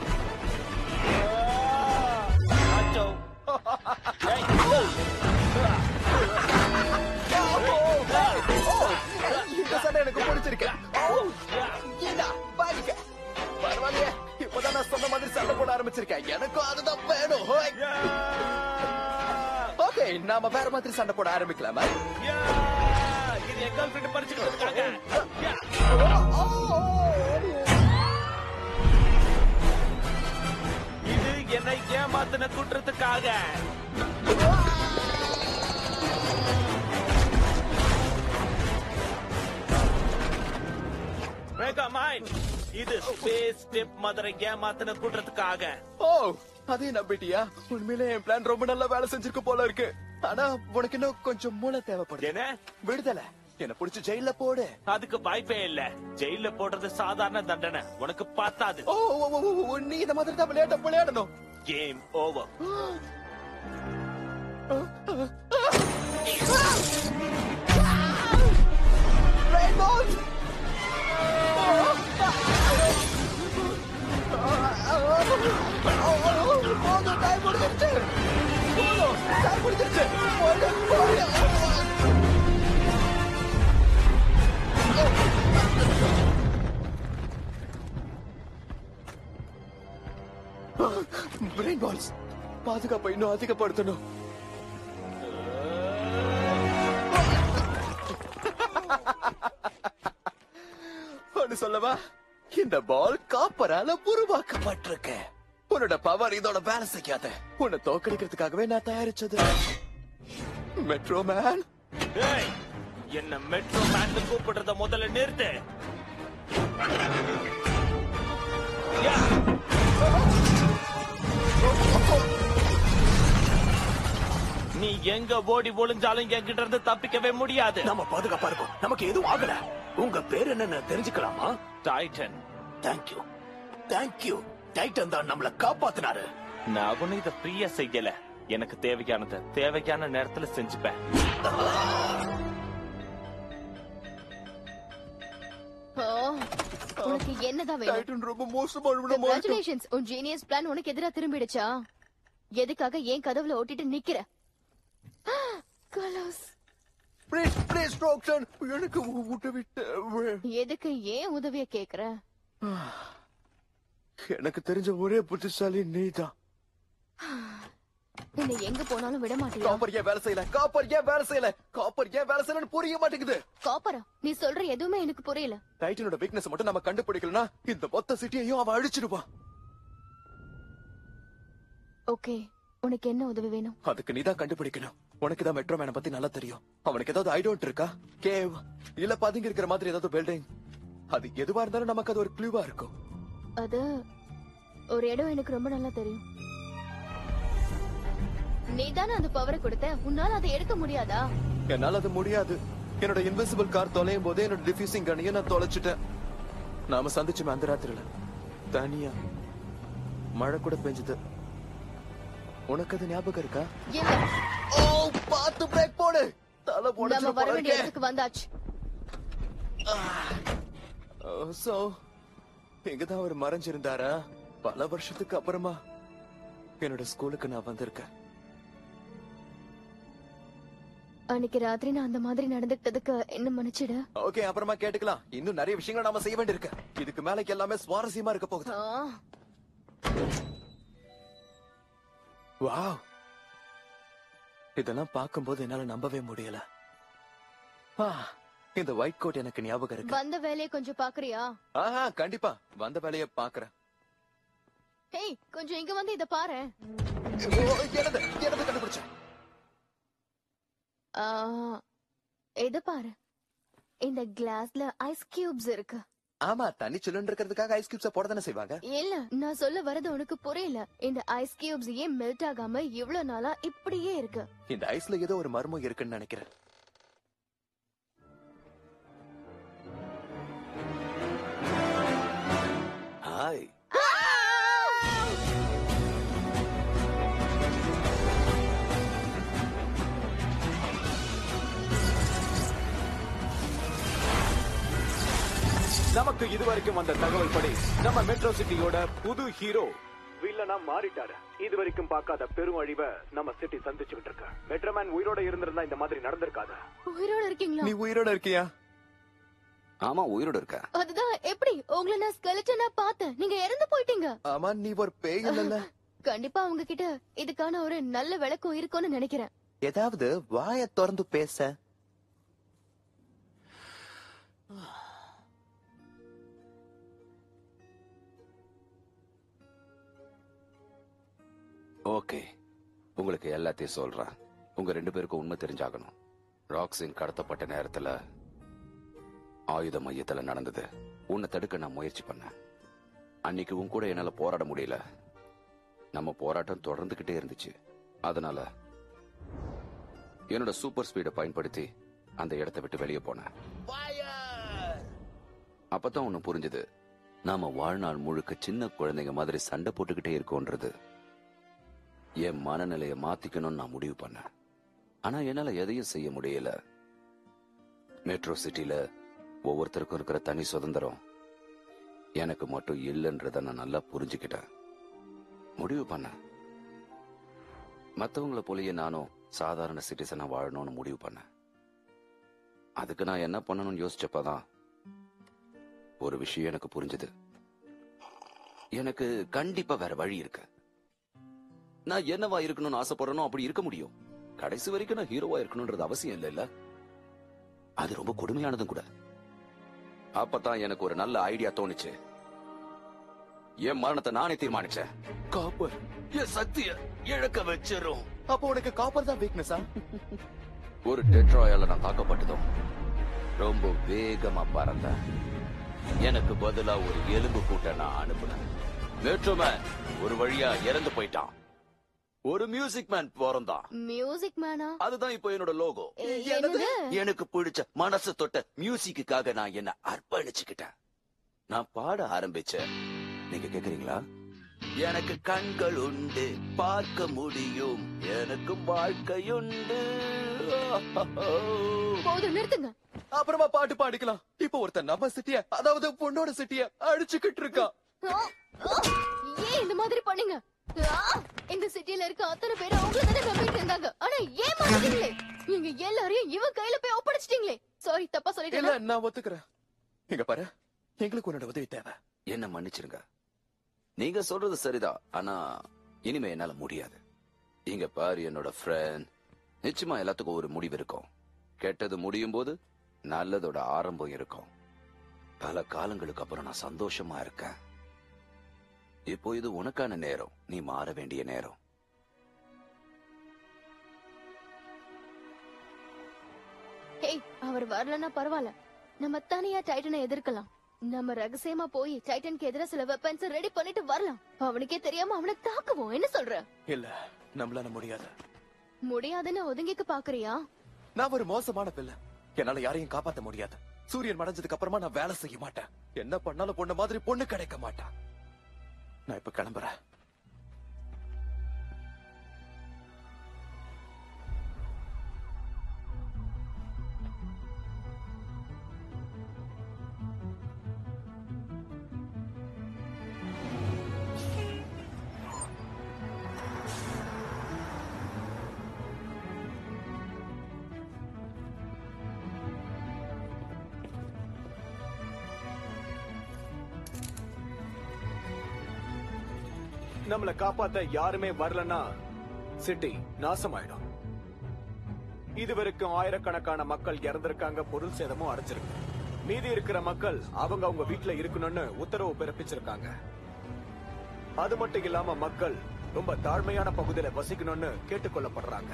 அச்சோ. இந்த சண்டை எனக்கு பிடிச்சிருக்கு. பரவாயில்லையே, இப்பதான் நான் சொன்ன மாதிரி சண்டை போட ஆரம்பிச்சிருக்கேன். எனக்கும் அதுதான் வேணும். ஓகே, நாம வேற மாதிரி சண்டை போட ஆரம்பிக்கலாமா? இது என் கேர்ள் ஃபிரெண்ட் பறிச்சுக்கிறதுக்காக. இது என்னை ஏமாத்தின குற்றத்துக்காக. மெகா மைண்ட், இது ஸ்பேஸ் ஸ்டெப் மதரை ஏமாத்தின குற்றத்துக்காக. ஓ, அதையும் நம்பிட்டியா? உண்மையிலே என் பிளான் ரொம்ப நல்லா வேலை செஞ்சிருக்கு போல இருக்கு. ஆனா உனக்கு இன்னும் கொஞ்சம் மூளை தேவைப்படுது. என்ன? விடுதலை. என்ன புடிச்சு ஜெயில போடு. அதுக்கு வாய்ப்பே இல்ல. ஜெயில போடுறது சாதாரண தண்டனை, உனக்கு பார்த்தாது. ஓ, ஓ, ஓ, ஓ, நீ இந்த மாதிரி தான் விளையாட்ட விளையாடணும். Game over. பிரெயின் பால்ஸ் பாதுகாப்பை இன்னும் அதிகப்படுத்தணும். ஒன்னு சொல்லவா? இந்த பால் காப்பரால உருவாக்கப்பட்டிருக்கு. உன்னோட பவர் இதோட வேலை செய்யாத. உன்னை தோக்கடிக்கிறதுக்காகவே நான் தயாரிச்சது. மெட்ரோ மேன், என்ன மெட்ரோ மேன் கூப்பிடுறத முதல்ல நிறுத்து. நீ எங்க ஓடி ஒளிஞ்சாலும் என்கிட்ட இருந்து தப்பிக்கவே முடியாது. நம்ம பாதுகாப்பா இருக்கோம். நமக்கு எதுவும் ஆகல. உங்க பேர் என்னன்னு தெரிஞ்சுக்கலாமா? டைட்டன். Thank you, thank you. டைட்டன் தான் நம்மள காப்பாத்தினாரு. நான் ஒண்ணு இத ஃப்ரீயா செய்யல. எனக்கு தேவையானது தேவையான நேரத்துல செஞ்சுப்பேன். உனக்கு என்னதான் வேணும்? டைட்டன் ரொம்ப மோசமான Congratulations, உன் ஜீனியஸ் பிளான் உனக்கு எதிரா திரும்பிடுச்சா? எதுக்காக ஏன் கதவுல ஓட்டிட்டு நிக்கிற? கலோஸ், ப்ளீஸ் ப்ளீஸ் டாக்டர், எனக்கு உதவிட்டு. எதுக்கு ஏன் உதவிய கேக்குற? எனக்கு தெரிஞ்ச ஒரே புத்திசாலி நீதான். என்ன எங்க போனாலும் விட மாட்டியா? காப்பர் ஏன் வேலை செய்யல? காப்பர் ஏன் வேலை செய்யல? காப்பர் ஏன் வேலை செய்யலன்னு புரிய மாட்டேங்குது. காப்பரா? நீ சொல்ற எதுவுமே எனக்கு புரியல. டைட்டனோட வீக்னஸ் மட்டும் நம்ம கண்டுபிடிக்கலனா இந்த மொத்த சிட்டியையும் அவன் அழிச்சிடுவான். ஓகே, உனக்கு என்ன உதவி வேணும்? அதுக்கு நீதான் கண்டுபிடிக்கணும். உனக்கு தான் மெட்ரோ மேனை பத்தி நல்லா தெரியும். அவனுக்கு ஏதாவது ஐடோன்ட் இருக்கா? கேவ் இல்ல பதுங்கி இருக்கிற மாதிரி ஏதாவது பில்டிங்? அது எதுவா இருந்தாலும் நமக்கு அது ஒரு க்ளூவா இருக்கும். அது ஒரு இடம் எனக்கு ரொம்ப நல்லா தெரியும். நீ தானே அந்த பவரை கொடுத்த, உன்னால அதை எடுக்க முடியாதா? என்னால அது முடியாது. என்னோட இன்விசிபிள் கார் தொலையும் போதே என்னோட டிஃப்யூசிங் கண்ணையும் நான் தொலைச்சிட்டேன். நாம சந்திச்சோம் அந்த ராத்திரில தனியா. மழை கூட பெஞ்சது. உனக்கு அது ஞாபகம் இருக்கா? இல்ல. ஓ, பாத்து பிரேக் போடு. தலை போடு. நம்ம வர வேண்டிய இடத்துக்கு வந்தாச்சு. சோ இங்கதான் அவர் மறைஞ்சிருந்தாரா? பல வருஷத்துக்கு அப்புறமா என்னோட ஸ்கூலுக்கு நான் வந்திருக்கேன். அன்னைக்கு ராத்திரி நான் அந்த மாதிரி நடந்துக்கிட்டதுக்கு என்ன மன்னிச்சிடு. ஓகே, அப்புறமா கேட்டுக்கலாம். இன்னும் நிறைய விஷயங்களை நாம செய்ய வேண்டியிருக்கு. இதுக்கு மேலைக்கு எல்லாமே சுவாரஸ்யமா இருக்க போகுது. வாவ், இதெல்லாம் பார்க்கும்போது என்னால நம்பவே முடியல. இந்த ஒயிட் கோட் எனக்கு ஞாபகம் இருக்கு. வந்த வேலையை கொஞ்சம் பாக்குறியா? ஆஹா, கண்டிப்பா வந்த வேலையை பாக்குறேன். ஹேய், கொஞ்சம் இங்க வந்து இத பாரு. என்னது என்னது கண்டுபிடிச்சேன்? இத பாரு. இந்த கிளாஸ்ல ஐஸ் கியூப்ஸ் இருக்கு. ஆமா, தண்ணி சில்லுன்னு இருக்கிறதுக்காக ஐஸ் கியூப்ஸ் போட தானே செய்வாங்க. இல்ல, நான் சொல்ல வரது உனக்கு புரியல. இந்த ஐஸ் கியூப்ஸ் ஏன் மெல்ட் ஆகாம இவ்வளவு நாளா இப்படியே இருக்கு? இந்த ஐஸ்ல ஏதோ ஒரு மர்மம் இருக்குன்னு நினைக்கிறேன். ஹாய். நமக்கு இதுவரைக்கும் வந்த தகவல் படி நம்ம மெட்ரோ சிட்டியோட புது ஹீரோ வில்லனா மாறிட்டாரு. இதுவரைக்கும் பார்க்காத பெரும் அழிவை நம்ம சிட்டி சந்திச்சுக்கிட்டு இருக்கு. மெட்ரோமேன் உயிரோட இருந்திருந்தா இந்த மாதிரி நடந்திருக்காது. உயிரோட இருக்கீங்களா? நீ உயிரோட இருக்கியா? ஆமா, உயிரோட இருக்க. அதுதான் எப்படி? உங்களை நான் ஸ்கெலட்டனா பார்த்தேன். நீங்க இறந்து போயிட்டீங்க. ஆமா, நீ ஒரு பேய் இல்லல்ல? கண்டிப்பா உங்க கிட்ட இதுக்கான ஒரு நல்ல விளக்கம் இருக்கும்னு நினைக்கிறேன். ஏதாவது வாயை திறந்து பேச. ஓகே, உங்களுக்கு எல்லாத்தையும் சொல்றேன். உங்க ரெண்டு பேருக்கும் உண்மை தெரிஞ்சாகணும். ராக்ஸின் கடத்தப்பட்ட நேரத்துல ஆயுத மையத்துல நடந்தது. உன்னை தடுக்க நான் முயற்சி பண்ணேன். அன்னைக்கு உன் கூட என்னால போராட முடியல. நம்ம போராட்டம் தொடர்ந்துகிட்டே இருந்துச்சு. அதனால என்னோட சூப்பர் ஸ்பீடை பயன்படுத்தி அந்த இடத்தை விட்டு வெளியே போனேன். அப்பதான் ஒண்ணு புரிஞ்சது. நாம வாழ்நாள் முழுக்க சின்ன குழந்தைங்க மாதிரி சண்டை போட்டுக்கிட்டே இருக்கோன்றது. என் மனநிலையை மாத்திக்கணும்னு நான் முடிவு பண்ணேன். ஆனா என்னால எதையும் செய்ய முடியல. மெட்ரோ சிட்டில ஒவ்வொருத்தருக்கும் இருக்கிற தனி சுதந்திரம் எனக்கு மட்டும் இல்லைன்றத நான் நல்லா புரிஞ்சுக்கிட்டேன். முடிவு பண்ணேன், மத்தவங்கள போலயே நானும் சாதாரண சிட்டிசனா வாழணும்னு முடிவு பண்ணேன். அதுக்கு நான் என்ன பண்ணணும்னு யோசிச்சப்பதான் ஒரு விஷயம் எனக்கு புரிஞ்சது. எனக்கு கண்டிப்பா வேற வழி இருக்கு. நான் என்னவா இருக்கணும்னு ஆசைப்படுறனோ அப்படி இருக்க முடியும். கடைசி வரைக்கும் நான் ஹீரோவா இருக்கணும்ன்றது அவசியம் இல்ல இல்ல. அது ரொம்ப கொடுமையானதும் கூட. அப்பதான் எனக்கு ஒரு நல்ல ஐடியா தோணுச்சு. என் மரணத்தை நானே தீர்மானிச்சேன். காப்பர் என் சக்திய இழக்க வச்சிரும். அப்போ உனக்கு காப்பர் தான் வீக்னஸா? ஒரு டெட்ராயால நான் தாக்கப்பட்டதும் ரொம்ப வேகமா பறந்தேன். எனக்கு பதிலா ஒரு எலும்பு கூட்ட நான் அனுப்புனேன். மெட்ரோமேன் ஒரு வழியா இறந்து போயிட்டான். ஒரு மியூசிக் மேன் பிறந்தான். மியூசிக் மேனா? அதுதான் இப்போ என்னோட லோகோ. எனக்கு பிடிச்ச மனசு தொட்ட மியூசிக்குக்காக நான் என்ன அர்ப்பணிச்சுக்கிட்டேன். நான் பாட ஆரம்பிச்சேன். நீங்க கேக்குறீங்களா? எனக்கு கண்கள் உண்டு, பார்க்க முடியும், எனக்கு வாழ்க்கையுண்டு. போதும், நிறுத்துங்க. அப்புறமா பாட்டு பாடிக்கலாம். இப்போ ஒருத்தர் நம்ம சிட்டிய, அதாவது பொண்ணோட சிட்டிய அடிச்சுக்கிட்டு இருக்கா. ஏன் இந்த மாதிரி பண்ணீங்க? இந்த சிட்டில இருக்க அத்தனை பேர் அவங்கள தானே நம்பிட்டு இருந்தாங்க. ஆனா ஏன் மாட்டீங்களே? நீங்க எல்லாரையும் இவன் கையில போய் ஒப்படைச்சிட்டீங்களே. சாரி, தப்பா சொல்லிட்டேன். இல்ல, நான் ஒத்துக்கிறேன். இங்க பாரு, எங்களுக்கு உன்னோட உதவி தேவை. என்ன மன்னிச்சிருங்க. நீங்க சொல்றது சரிதான், ஆனா இனிமே என்னால முடியாது. இங்க பாரு என்னோட ஃப்ரெண்ட், நிச்சயமா எல்லாத்துக்கும் ஒரு முடிவு இருக்கும். கெட்டது முடியும் போது நல்லதோட ஆரம்பம் இருக்கும். பல காலங்களுக்கு அப்புறம் நான் சந்தோஷமா இருக்கேன். இப்போ இது உனக்கான நேரம். நீ மாற வேண்டிய நேரம். ஹேய், அவர் வரலன்னா பரவாயில்ல. நம்ம தனியா டைட்டனை எதிர்க்கலாம். நம்ம ரகசியமா போய் டைட்டனுக்கு எதிராக சில வெப்பன்ஸ் ரெடி பண்ணிட்டு வரலாம். அவனுக்கே தெரியாம அவனை தாக்குவோம். என்ன சொல்ற? இல்ல, நம்மளால முடியாது. முடியாதுன்னு ஒதுங்கிக்க பாக்குறியா? நான் ஒரு மோசமான பிள்ளை. என்னால யாரையும் காப்பாத்த முடியாது. சூரியன் மறைஞ்சதுக்கு அப்புறமா நான் வேலை செய்ய மாட்டேன். என்ன பண்ணாலும் பொண்ணு மாதிரி பொண்ணு கிடைக்க மாட்டான். நான் இப்ப கிளம்புறேன். நம்மள காப்பாத்த யாருமே வரலன்னா சிட்டி நாசமாயிடும். இதுவரைக்கும் ஆயிரக்கணக்கான மக்கள் இறந்திருக்காங்க, பொருள் சேதமும் அடைஞ்சிருக்கு. மீதி இருக்கிற மக்கள் அவங்க அவங்க வீட்டுல இருக்கணும்னு உத்தரவு பிறப்பிச்சிருக்காங்க. அது மட்டும் இல்லாம மக்கள் ரொம்ப தாழ்மையான பகுதியில வசிக்கணும்னு கேட்டுக்கொள்ளப்படுறாங்க.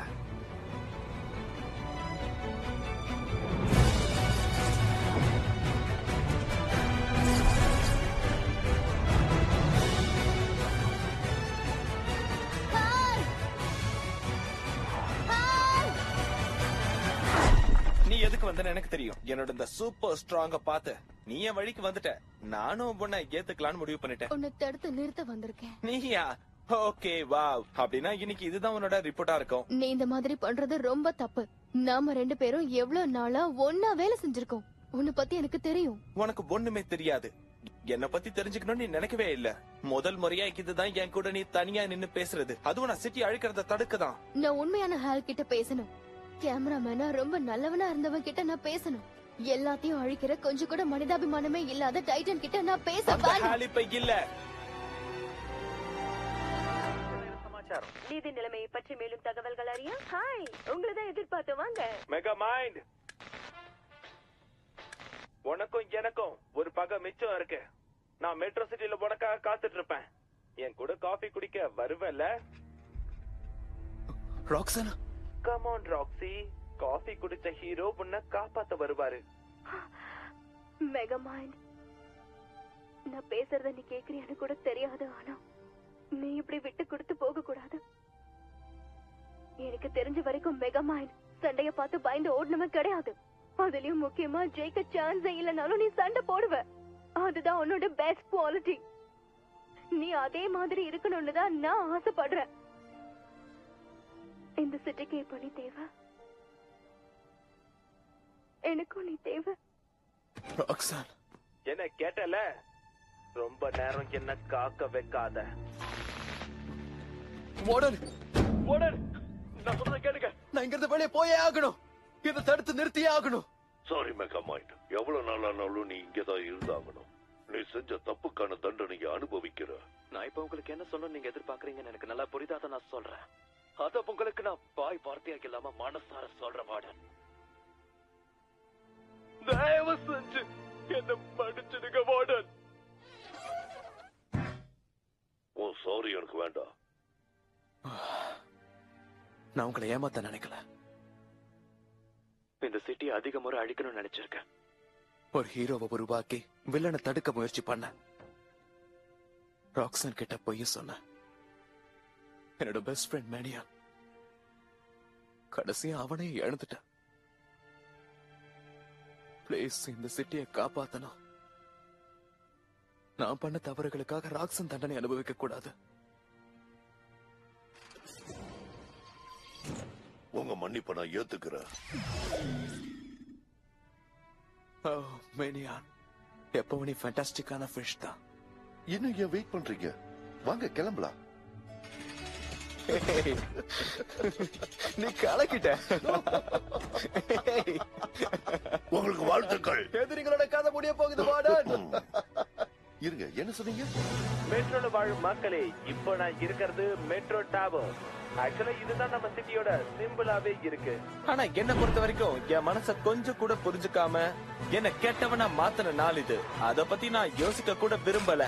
நீ எதுக்கு வந்தன்னு எனக்கு தெரியும். என்னோட இந்த சூப்பர் ஸ்ட்ராங்க பார்த்து நீ என் வழிக்கு வந்துட்ட. நானும் உன்னை ஏத்துக்கலான்னு முடிவு பண்ணிட்டேன். உன்னை தடுத்து நிறுத்த வந்திருக்கேன். நீயா? Okay, wow. அப்படின்னா இன்னைக்கு இதுதான் உன்னோட ரிப்போர்ட்டா இருக்கும். நீ இந்த மாதிரி பண்றது ரொம்ப தப்பு. நாம ரெண்டு பேரும் எவ்வளவு நாளா ஒன்னா வேலை செஞ்சிருக்கோம். உன்னை பத்தி எனக்கு தெரியும். உனக்கு ஒண்ணுமே தெரியாது. என்ன பத்தி தெரிஞ்சுக்கணும்னு நீ நினைக்கவே இல்ல. முதல் முறையா இதுதான் என் கூட நீ தனியா நின்னு பேசுறது. அதுவும் நான் சிட்டி அழிக்கிறத தடுக்கதான். நான் உண்மையான ஹால் கிட்ட பேசணும். கேமராமேனா ரொம்ப நல்லவனா இருந்தவன் கிட்ட நான் பேசணும். எல்லாத்தையும் அழிக்கிற கொஞ்சம் கூட மனிதாபிமானமே இல்லாத டைட்டன் கிட்ட நான் பேச இல்ல. நீதி நிலைமையை பற்றி மேலும் தகவல்கள் அறிய ஹாய் உங்களதான் எதிர்பார்த்து வாங்க. மெகா மைண்ட், உனக்கும் எனக்கும் ஒரு பகை மிச்சம் இருக்கு. நான் மெட்ரோ சிட்டில உனக்காக காத்துட்டு இருப்பேன். என் கூட காஃபி குடிக்க வருவல? ராக்ஸானா, கம் ஆன் ராக்ஸி. காஃபி குடிச்ச ஹீரோ உன்னை காப்பாத்த வருவாரு. மெகா மைண்ட், நான் பேசுறத நீ கேக்குறியான்னு கூட தெரியாது. ஆனா நீ இப்படி விட்டு கொடுத்து போக கூடாது. எனக்கு தெரிஞ்ச வரைக்கும் மெகா மைண்ட் சண்டைய பார்த்து பயந்து ஓடுனவன் கிடையாது. அதுலயும் முக்கியமா ஜெயிக்க சான்ஸே இல்லனாலும் நீ சண்டை போடுவ. அதுதான் உன்னோட பெஸ்ட் குவாலிட்டி. நீ அதே மாதிரி இருக்கணும்னு தான் நான் ஆசைப்படுறேன். இந்த சிட்டிக்கு இப்ப நீ தேவை, எனக்கும் நீ தேவை. ராக்ஸான், என்ன கேட்டல? ரொம்ப நேரம் என்ன காக்க வைக்காத. வார்டன், வார்டன், நான் சொல்றத கேளுங்க. நான் இங்க இருந்து வெளியே போயே ஆகணும். இதை தடுத்து நிறுத்தியே ஆகணும். சாரி மெகா மைண்ட், எவ்வளவு நாளானாலும் நீ இங்கதான் இருந்தாகணும். நீ செஞ்ச தப்புக்கான தண்டனையை அனுபவிக்கிற. நான் இப்ப உங்களுக்கு என்ன சொல்லணும் நீங்க எதிர்பார்க்கறீங்கன்னு எனக்கு நல்லா புரியாத நான் சொல்றேன். அத உங்களுக்கு நான் பாய் வார்த்தையாக இல்லாம மனசார சொல்ற வார்டன். தயவு செஞ்சு என்ன மன்னிச்சிடுங்க வார்டன். ஓ சாரி, எனக்கு வேண்டாம். நான் உங்களை ஏமாத்த நினைக்கல. இந்த சிட்டியை அதிக முறை அழிக்கணும்னு நினைச்சிருக்கேன். ஒரு ஹீரோவை உருவாக்கி வில்லனை தடுக்க முயற்சி பண்ண. ராக்ஸன் கிட்ட பொய்ய சொன்ன. என்னோட பெஸ்ட் ஃப்ரெண்ட் மேனியா, கடைசியா அவனே இழந்துட்டேன். பிளீஸ், இந்த சிட்டியை காப்பாத்தணும். நான் பண்ண தவறுகளுக்காக ராக்ஸன் தண்டனை அனுபவிக்க கூடாது. உங்க மன்னிப்பை நான் ஏத்துக்கிறேன். ஓ மேனியா, எப்பவும் நீ ஃபேண்டாஸ்டிக்கான ஃபிஷ் தான். இன்னும் ஏன் வெயிட் பண்றீங்க? வாங்க கிளம்பலாம். நீ கலக்கிட்ட. உங்களுக்கு வாழ்த்துக்கள். எதிரிகளோட கதை முடிய போகுது வார்டன். இருங்க, என்ன சொன்னீங்க? மெட்ரோல வாழும் மக்களே, இப்போ நான் இருக்கிறது மெட்ரோ டவர். ஆக்சுவலா இதுதான் நம்ம சிட்டியோட சிம்பிளாவே இருக்கு. ஆனா என்ன பொறுத்த வரைக்கும் என் மனச கொஞ்சம் கூட புரிஞ்சுக்காம என்ன கெட்டவனா மாத்தின நாள் இது. அத பத்தி நான் யோசிக்க கூட விரும்பல.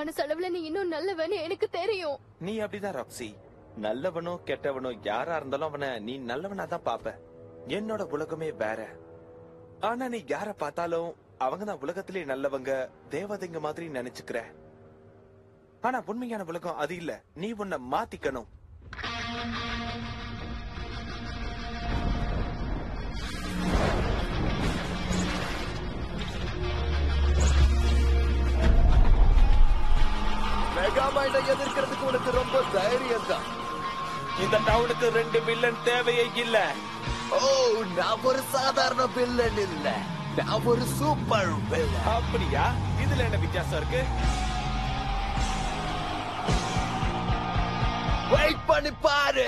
மனசளவுல நீ இன்னும் நல்லவன்னு எனக்கு தெரியும். நீ அப்படிதான் ராக்ஸி. நல்லவனோ கெட்டவனோ யாரா இருந்தாலும் அவனை நீ நல்லவனா தான் பாப்ப. என்னோட உலகமே வேற. ஆனா நீ யார பார்த்தாலும் அவங்கதான் உலகத்திலே நல்லவங்க, தேவதைங்க மாதிரி நினைச்சுக்கிற. ஆனா உண்மையான உலகம் அது இல்ல. நீ உன்னை மாத்திக்கணும். மெகாமைண்டை எதிர்க்கிறதுக்கு உனக்கு ரொம்ப தைரியம் தான். இந்த டவுனுக்கு ரெண்டு வில்லன் தேவையே இல்ல. ஓ, நான் ஒரு சாதாரண வில்லன் இல்ல, நான் ஒரு சூப்பர் வில்லன். அப்படியா? இதுல என்ன வித்தியாசம் இருக்கு? வெயிட் பண்ணி பாரு.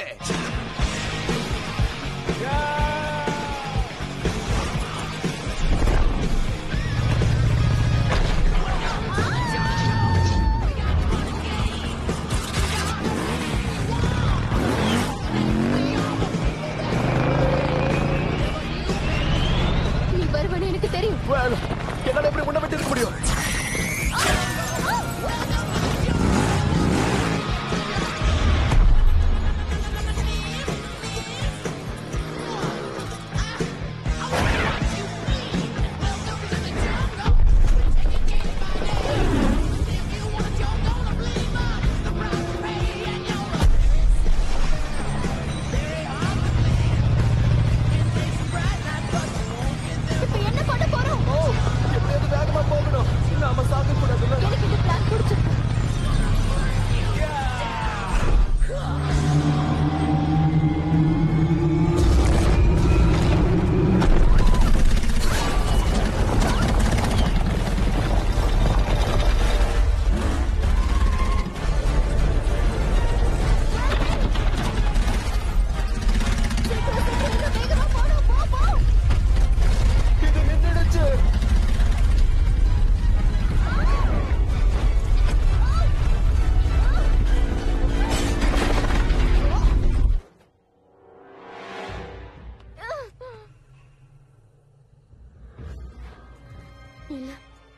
நீ வருவன்னு எனக்கு தெரியும். என்னால எப்படி உன்னை விட்டு இருக்க முடியும்? இப்ப என்ன பண்ண போறோம்? எப்படியாவது வேகமா போகணும். நாம சாக கூடாதுல்ல. எனக்கு இந்த பிளான் பிடிச்சிருக்கு. வேகமா போணும். போ போ. இது நின்னுடுச்சு. இல்ல,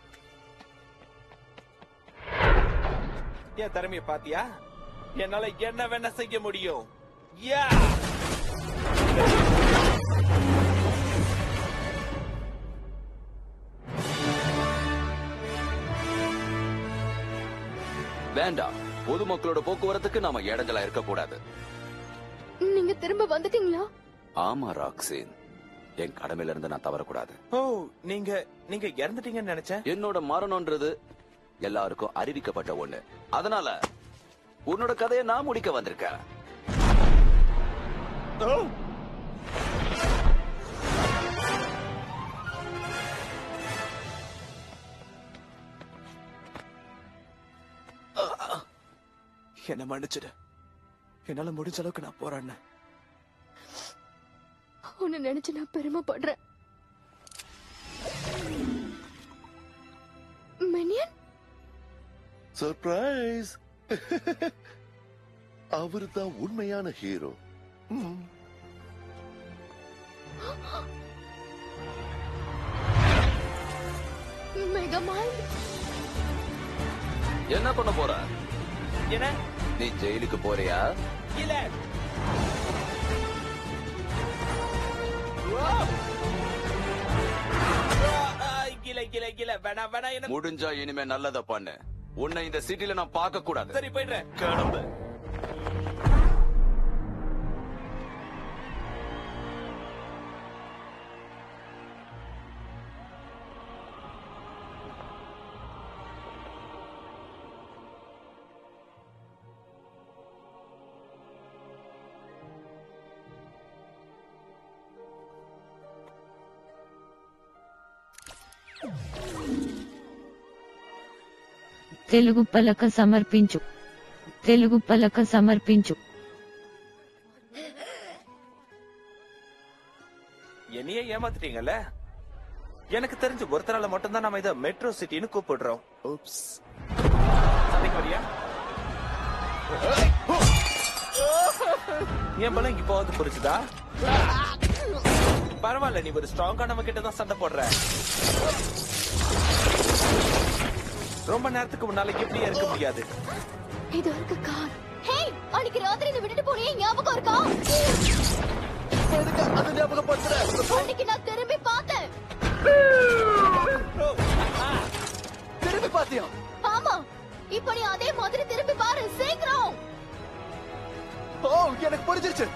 என் திறமைய பாத்தியா? என்னால என்ன வேணா செய்ய முடியும். யா! வேண்டாம், பொதுமக்களோட போக்குவரத்துக்கு நாம இடைஞ்சலா இருக்க கூடாது. நீங்க திரும்ப வந்துட்டீங்களா? ஆமா ராக்ஸின், என் கடமையில இருந்து நான் தவறக்கூடாது. ஓ, நீங்க நீங்க இறந்துட்டீங்கன்னு நினைச்சேன். என்னோட மரணம்ன்றது எல்லாருக்கும் அறிவிக்கப்பட்ட ஒண்ணு. அதனால உன்னோட கதையை நான் முடிக்க வந்திருக்கேன். ஓ, என்ன மன்னிச்சிடு. என்னால முடிஞ்ச அளவுக்கு நான் போராடினேன். உன்னை நினைச்சு நான் பெருமைப்படுறேன். Minion, surprise. அவரு தான் உண்மையான ஹீரோ. மெகாமைண்ட், என்ன பண்ண போற? என்ன? நீ ஜெயிலுக்கு போறியா? இல்ல. கில கில கில வேணா வேணா. என்ன முடிஞ்சா இனிமே நல்லத பண்ணு. உன்னை இந்த சிட்டில நான் பார்க்க கூடாது. சரி, போயிடுறேன். கிளம்பு. తెలుగు పలక సమర్పించు తెలుగు పలక సమర్పించు என்னையே ஏமாத்திட்டீங்கல்ல? எனக்கு தெரிஞ்ச ஒருத்தரால மட்டும்தான் நாம இத மெட்ரோ சிட்டின்னு கூப்பிடுறோம். Oops. சண்டைக்கு வரியா? என் பலம் இப்போது புரிச்சுதா? பரவாயில்ல, நீ ஒரு ஸ்ட்ராங்கானவங்க கிட்ட தான் சண்டை போடுற. ரொம்ப நேரத்துக்கு முன்னால எப்படியா இருக்க முடியாது? இது இருக்கு கார். ஹே, அன்னைக்கு ராத்திரி நீ விட்டுட்டு போனியே ஞாபகம் இருக்கா? எதுக்கு அது ஞாபகப்படுத்துற? அன்னைக்கு நான் திரும்பி பார்த்தேன். திரும்பி பாத்தியா? ஆமா, இப்ப நீ அதே மாதிரி திரும்பி பாரு, சீக்கிரம். ஓ, எனக்கு புரிஞ்சிருச்சு.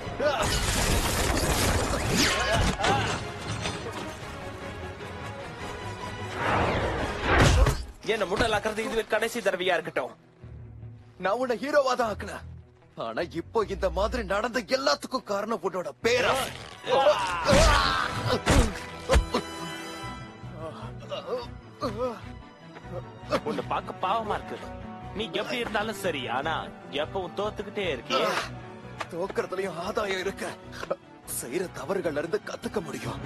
என்ன முட்டலாக்குறது இதுவே கடைசி தடவையா இருக்கட்டும். நான் உன்னை ஹீரோவா தான் ஆக்குனேன். ஆனா இப்போ இந்த மாதிரி நடந்த எல்லாத்துக்கும் காரணம் உன்னோட பேரா. உன்னை பார்க்க பாவமா இருக்கு. நீ எப்படி இருந்தாலும் சரி, ஆனா எப்பவும் தோத்துக்கிட்டே இருக்கியே. தோக்கறதுலயும் ஆதாயம் இருக்கு. செய்யற தவறுகள்ல இருந்து கத்துக்க முடியும்.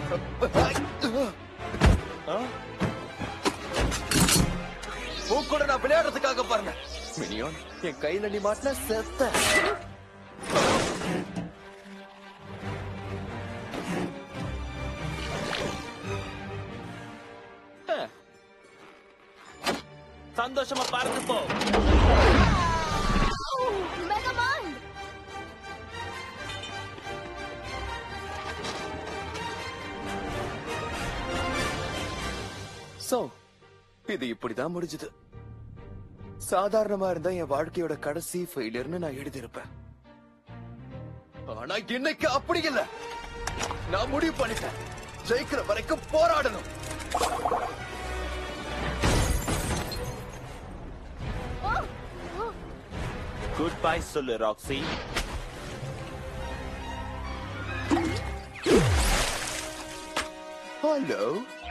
உன் கூட நான் விளையாடுறதுக்காக பாருங்க. மினியான், என் கையில நீ மாட்டின செத்த. சந்தோஷமா பார்த்து போ. மெகாமேன், சோ இது இப்படிதான் முடிஞ்சது. சாதாரணமா இருந்தா என் வாழ்க்கையோட கடைசி ஃபெயிலியர்னு நான் எழுதியிருப்பேன். ஆனா இன்னைக்கு அப்படி இல்ல. நான் முடிவு பண்ணிட்டேன், ஜெயிக்கிற வரைக்கும் போராடணும். குட் பை சொல்லு ராக்ஸி. ஹலோ.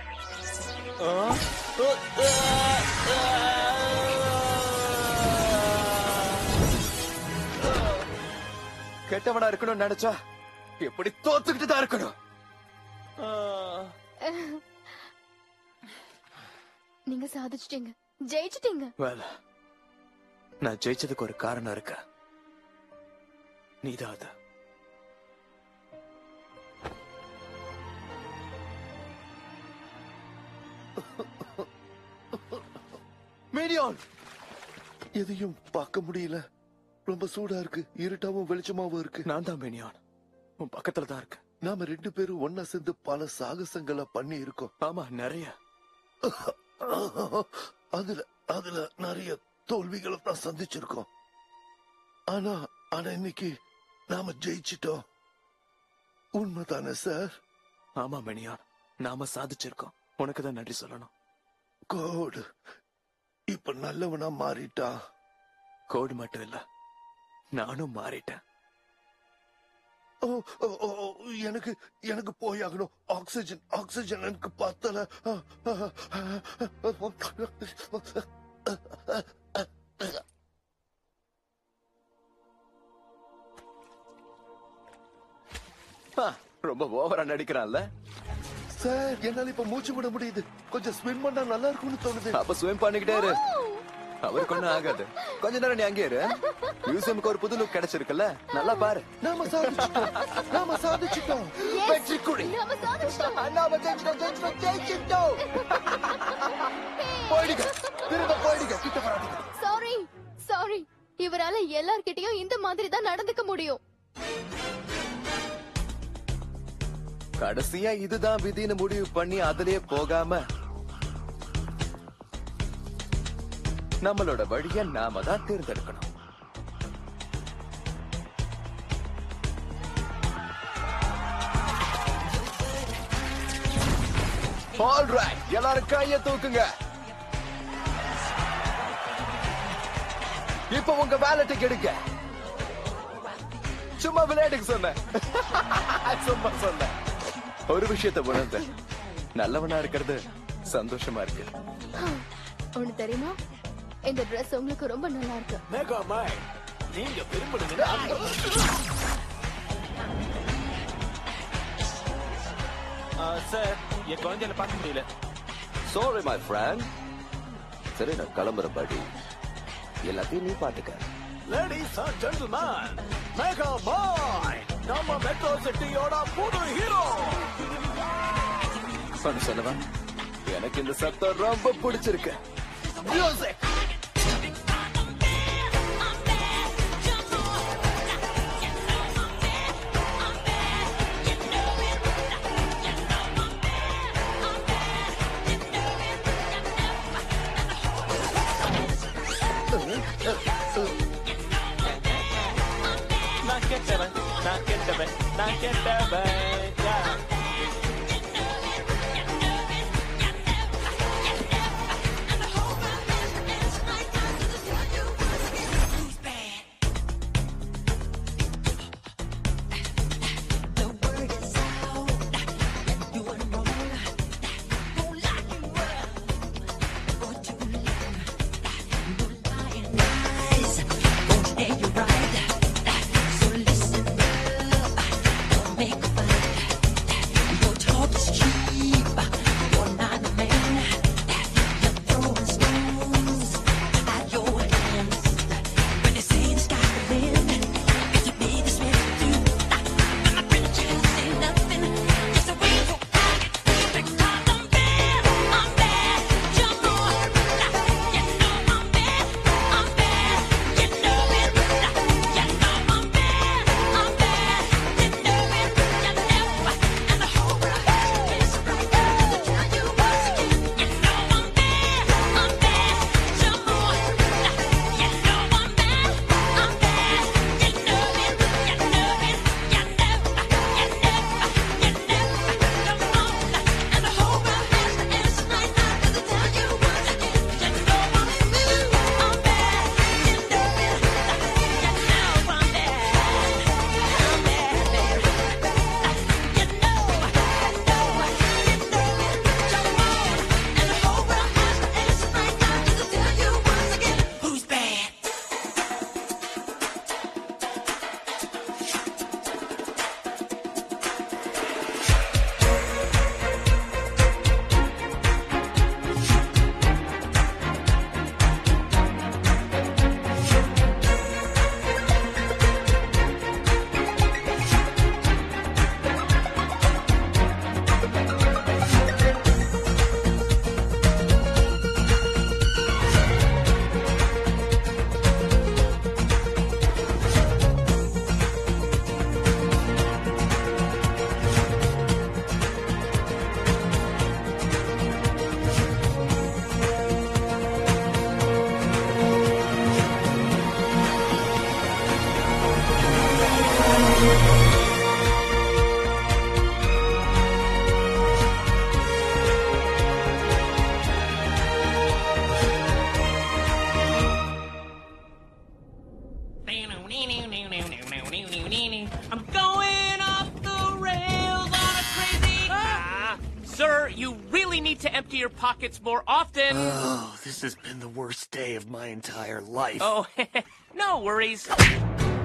கெட்டவனா இருக்கணும்னு நினைச்சா எப்படி தோத்துக்கிட்டு தான் இருக்கணும். நீங்க சாதிச்சிட்டீங்க, ஜெயிச்சிட்டீங்க. Well, நான் ஜெயிச்சதுக்கு ஒரு காரணம் இருக்கு. நீதான் அது. மீடியான், எதையும் பார்க்க முடியல. ரொம்ப சூடா இருக்கு, இருட்டாவும் வெளிச்சமாவும் இருக்கு. நான் தான் மீடியான், உன் பக்கத்துல தான் இருக்கு. நாம ரெண்டு பேரும் ஒன்னா சேர்ந்து பல சாகசங்களை பண்ணி இருக்கோம். ஆமா, நிறைய. அதுல அதுல நிறைய தோல்விகளை தான் சந்திச்சிருக்கோம். ஆனா ஆனா இன்னைக்கு நாம ஜெயிச்சிட்டோம். உண்மைதானே சார்? ஆமா மினியான், நாம சாதிச்சிருக்கோம். உனக்கு தான் நன்றி சொல்லணும். கோடு இப்ப நல்லவனா மாறிட்டா. கோடு மட்டும் இல்ல, நானும் மாறிட்டேன். ஓ, ஓ, ஓ, எனக்கு எனக்கு போயாகணும். ஆக்சிஜன் ஆக்சிஜன் எனக்கு பத்தல. ரொம்ப ஓவரா நடிக்கிறான்ல சார். என்னால இப்ப மூச்சு விட முடியுது. கொஞ்சம் ஸ்விம் பண்ணா நல்லா இருக்கும்னு தோணுது. அப்ப ஸ்விம் பண்ணிக்கிட்டே இரு, அவருக்கு ஒண்ணும் ஆகாது. கொஞ்ச நேரம் நீ அங்கே இரு. மியூசியமுக்கு ஒரு புது லுக் கிடைச்சிருக்குல்ல, நல்லா பாரு. நாம சாதிச்சிட்டோம், நாம சாதிச்சிட்டோம். வெற்றி குடி. நாம சாதிச்சிட்டோம், நாம ஜெயிச்சிட்டோம், ஜெயிச்சிட்டோம், ஜெயிச்சிட்டோம். போயிடுங்க, திரும்ப போயிடுங்க, கிட்ட வராதீங்க. சாரி சாரி, இவரால எல்லார்கிட்டயும் இந்த மாதிரி தான் நடந்துக்க முடியும். கடைசியா இதுதான் விதின்னு முடிவு பண்ணி அதுலயே போகாம நம்மளோட வழிய நாம தான் தேர்ந்தெடுக்கணும். ஆல்ரைட், எல்லாரும் கைய தூக்குங்க. இப்ப உங்க வேலட்டை எடுங்க. சும்மா விளையாட்டுக்கு சொன்னேன், சும்மா சொன்னேன். ஒரு விஷயத்தை உணர்ந்த, நல்லவனா இருக்கிறது சந்தோஷமா இருக்கு. ஒண்ணு தெரியுமா, இந்த Dress உங்களுக்கு ரொம்ப நல்லா இருக்கு. மெகாமேன், நீங்க விரும்புனீங்க. சார், என் குழந்தையில பார்க்க முடியல. Sorry my friend. சரி, நான் கிளம்புற படி. எல்லாத்தையும் நீ பாத்துக்க. லேடிஸ் அண்ட் ஜென்டில்மேன், மெகாமேன் நம்ம மெட்ரோ சிட்டியோட புது ஹீரோ. சொல்லவா, எனக்கு இந்த சத்தம் ரொம்ப பிடிச்சிருக்கு. music. Knock it down, knock it down, knock it down, yeah. I'm going off the rails on a crazy... Ah! Sir, you really need to empty your pockets more often. Oh, this has been the worst day of my entire life. Oh, no worries.